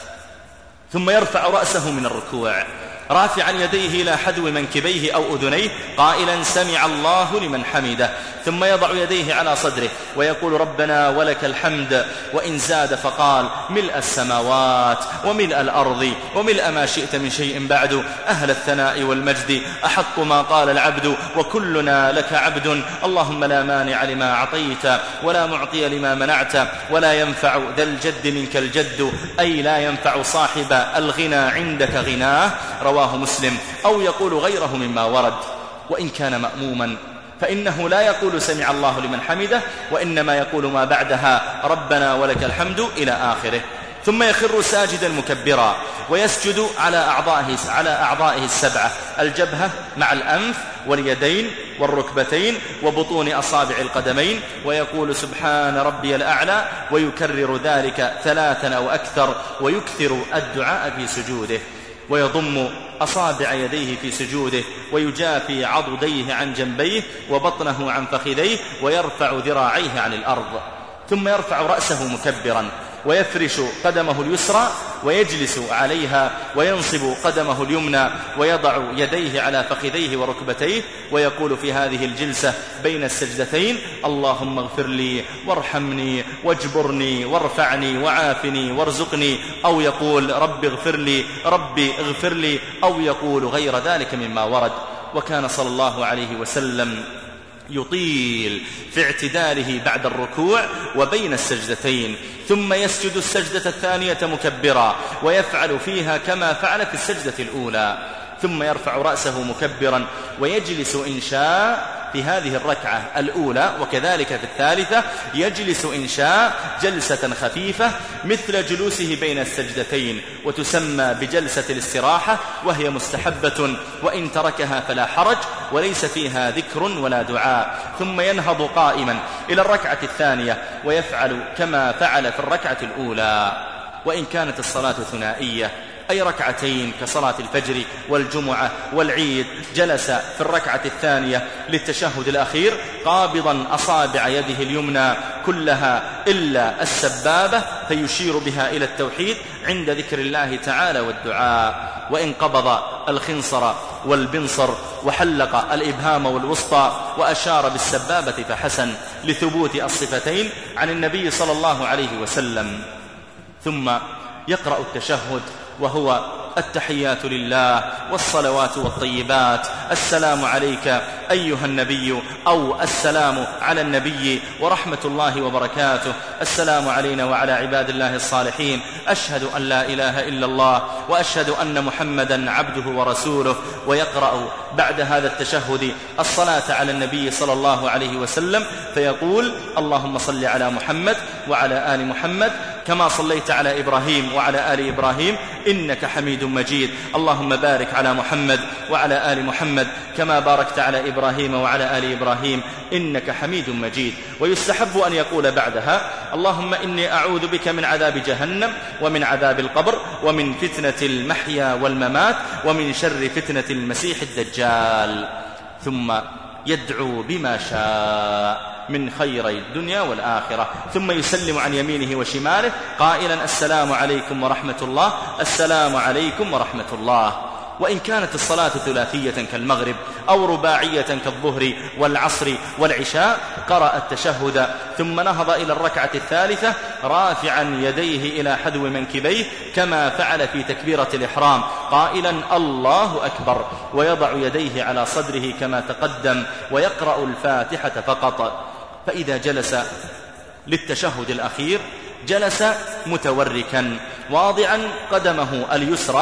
ثم يرفع رأسه من الركوع رافعا يديه إلى حذو منكبيه أو أذنيه قائلا سمع الله لمن حمده، ثم يضع يديه على صدره ويقول ربنا ولك الحمد، وإن زاد فقال ملء السماوات وملء الأرض وملء ما شئت من شيء بعد، أهل الثناء والمجد أحق ما قال العبد، وكلنا لك عبد، اللهم لا مانع لما أعطيت ولا معطي لما منعت ولا ينفع ذا الجد منك الجد، أي لا ينفع صاحب الغنى عندك غناه، رواه مسلم. أو يقول غيره مما ورد. وإن كان مأموما فإنه لا يقول سمع الله لمن حمده، وإنما يقول ما بعدها ربنا ولك الحمد إلى آخره. ثم يخر ساجدا مكبرا ويسجد على أعضائه, على أعضائه السبعة، الجبهة مع الأنف واليدين والركبتين وبطون أصابع القدمين، ويقول سبحان ربي الأعلى، ويكرر ذلك ثلاثا أو أكثر، ويكثر الدعاء في سجوده، ويضم أصابع يديه في سجوده، ويجافي عضديه عن جنبيه وبطنه عن فخذيه، ويرفع ذراعيه عن الأرض. ثم يرفع رأسه مكبرا ويفرش قدمه اليسرى ويجلس عليها، وينصب قدمه اليمنى ويضع يديه على فخذيه وركبتيه، ويقول في هذه الجلسة بين السجدتين اللهم اغفر لي وارحمني واجبرني وارفعني وعافني وارزقني، أو يقول رب اغفر لي ربي اغفر لي، أو يقول غير ذلك مما ورد. وكان صلى الله عليه وسلم يطيل في اعتداله بعد الركوع وبين السجدتين، ثم يسجد السجدة الثانية مكبرا ويفعل فيها كما فعل في السجدة الأولى، ثم يرفع رأسه مكبرا ويجلس إن شاء في هذه الركعة الأولى، وكذلك في الثالثة يجلس إن شاء جلسة خفيفة مثل جلوسه بين السجدتين، وتسمى بجلسة الاستراحة، وهي مستحبة وإن تركها فلا حرج، وليس فيها ذكر ولا دعاء. ثم ينهض قائما إلى الركعة الثانية ويفعل كما فعل في الركعة الأولى. وإن كانت الصلاة ثنائية أي ركعتين كصلاة الفجر والجمعة والعيد، جلس في الركعة الثانية للتشهد الأخير قابضا أصابع يده اليمنى كلها إلا السبابة، فيشير بها إلى التوحيد عند ذكر الله تعالى والدعاء. وإن قبض الخنصر والبنصر وحلق الإبهام والوسطى وأشار بالسبابة فحسن، لثبوت الصفتين عن النبي صلى الله عليه وسلم. ثم يقرأ التشهد وهو التحيات لله والصلوات والطيبات، السلام عليك أيها النبي، أو السلام على النبي ورحمة الله وبركاته، السلام علينا وعلى عباد الله الصالحين، أشهد أن لا إله إلا الله وأشهد أن محمدا عبده ورسوله. ويقرأ بعد هذا التشهد الصلاة على النبي صلى الله عليه وسلم، فيقول اللهم صل على محمد وعلى آل محمد كما صليت على إبراهيم وعلى آل إبراهيم إنك حميد مجيد، اللهم بارك على محمد وعلى آل محمد كما باركت على إبراهيم وعلى آل إبراهيم إنك حميد مجيد. ويستحب أن يقول بعدها اللهم إني أعوذ بك من عذاب جهنم ومن عذاب القبر ومن فتنة المحيا والممات ومن شر فتنة المسيح الدجال. ثم يدعو بما شاء من خيري الدنيا والآخرة، ثم يسلم عن يمينه وشماله قائلا السلام عليكم ورحمة الله، السلام عليكم ورحمة الله. وإن كانت الصلاة ثلاثية كالمغرب أو رباعية كالظهر والعصر والعشاء قرأ التشهد ثم نهض إلى الركعة الثالثة رافعا يديه إلى حذو منكبيه كما فعل في تكبيرة الإحرام قائلا الله أكبر، ويضع يديه على صدره كما تقدم، ويقرأ الفاتحة فقط. فإذا جلس للتشهد الأخير جلس متوركا واضعا قدمه اليسرى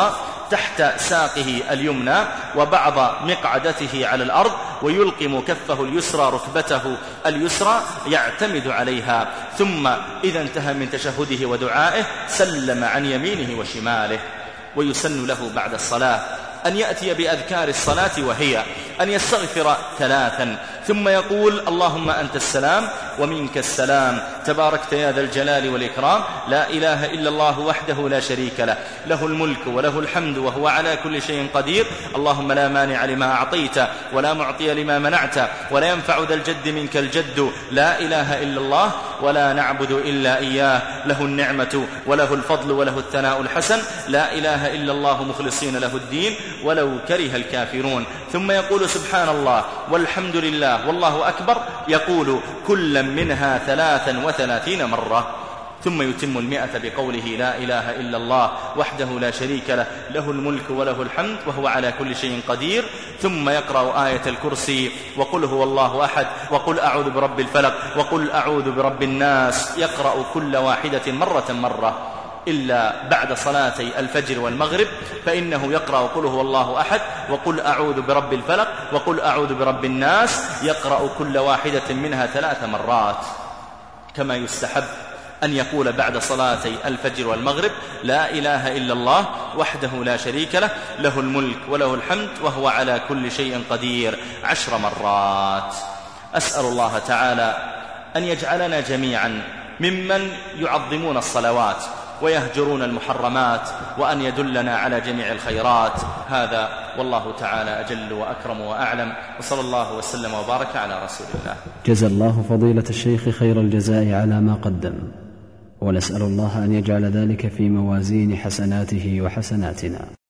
تحت ساقه اليمنى وبعض مقعدته على الأرض، ويلقم كفه اليسرى ركبته اليسرى يعتمد عليها، ثم إذا انتهى من تشهده ودعائه سلم عن يمينه وشماله. ويسن له بعد الصلاة أن يأتي بأذكار الصلاة، وهي أن يستغفر ثلاثا، ثم يقول اللهم أنت السلام ومنك السلام تباركت يا ذا الجلال والإكرام، لا إله إلا الله وحده لا شريك له، له الملك وله الحمد وهو على كل شيء قدير، اللهم لا مانع لما أعطيت ولا معطي لما منعت ولا ينفع ذا الجد منك الجد، لا إله إلا الله ولا نعبد إلا إياه، له النعمة وله الفضل وله الثناء الحسن، لا إله إلا الله مخلصين له الدين ولو كره الكافرون. ثم يقول سبحان الله والحمد لله والله أكبر، يقول كل منها ثلاثا وثلاثين مرة، ثم يتم المئة بقوله لا إله إلا الله وحده لا شريك له، له الملك وله الحمد وهو على كل شيء قدير، ثم يقرأ آية الكرسي وقل هو الله أحد وقل أعوذ برب الفلق وقل أعوذ برب الناس، يقرأ كل واحدة مرة مرة، إلا بعد صلاتي الفجر والمغرب فإنه يقرأ قل هو الله أحد وقل أعوذ برب الفلق وقل أعوذ برب الناس، يقرأ كل واحدة منها ثلاث مرات. كما يستحب أن يقول بعد صلاتي الفجر والمغرب لا إله إلا الله وحده لا شريك له، له الملك وله الحمد وهو على كل شيء قدير عشر مرات. أسأل الله تعالى أن يجعلنا جميعا ممن يعظمون الصلوات ويهجرون المحرمات، وأن يدلنا على جميع الخيرات. هذا والله تعالى أجل وأكرم وأعلم، وصلى الله وسلم وبارك على رسول الله. جزى الله فضيلة الشيخ خير الجزاء على ما قدم، ونسأل الله أن يجعل ذلك في موازين حسناته وحسناتنا.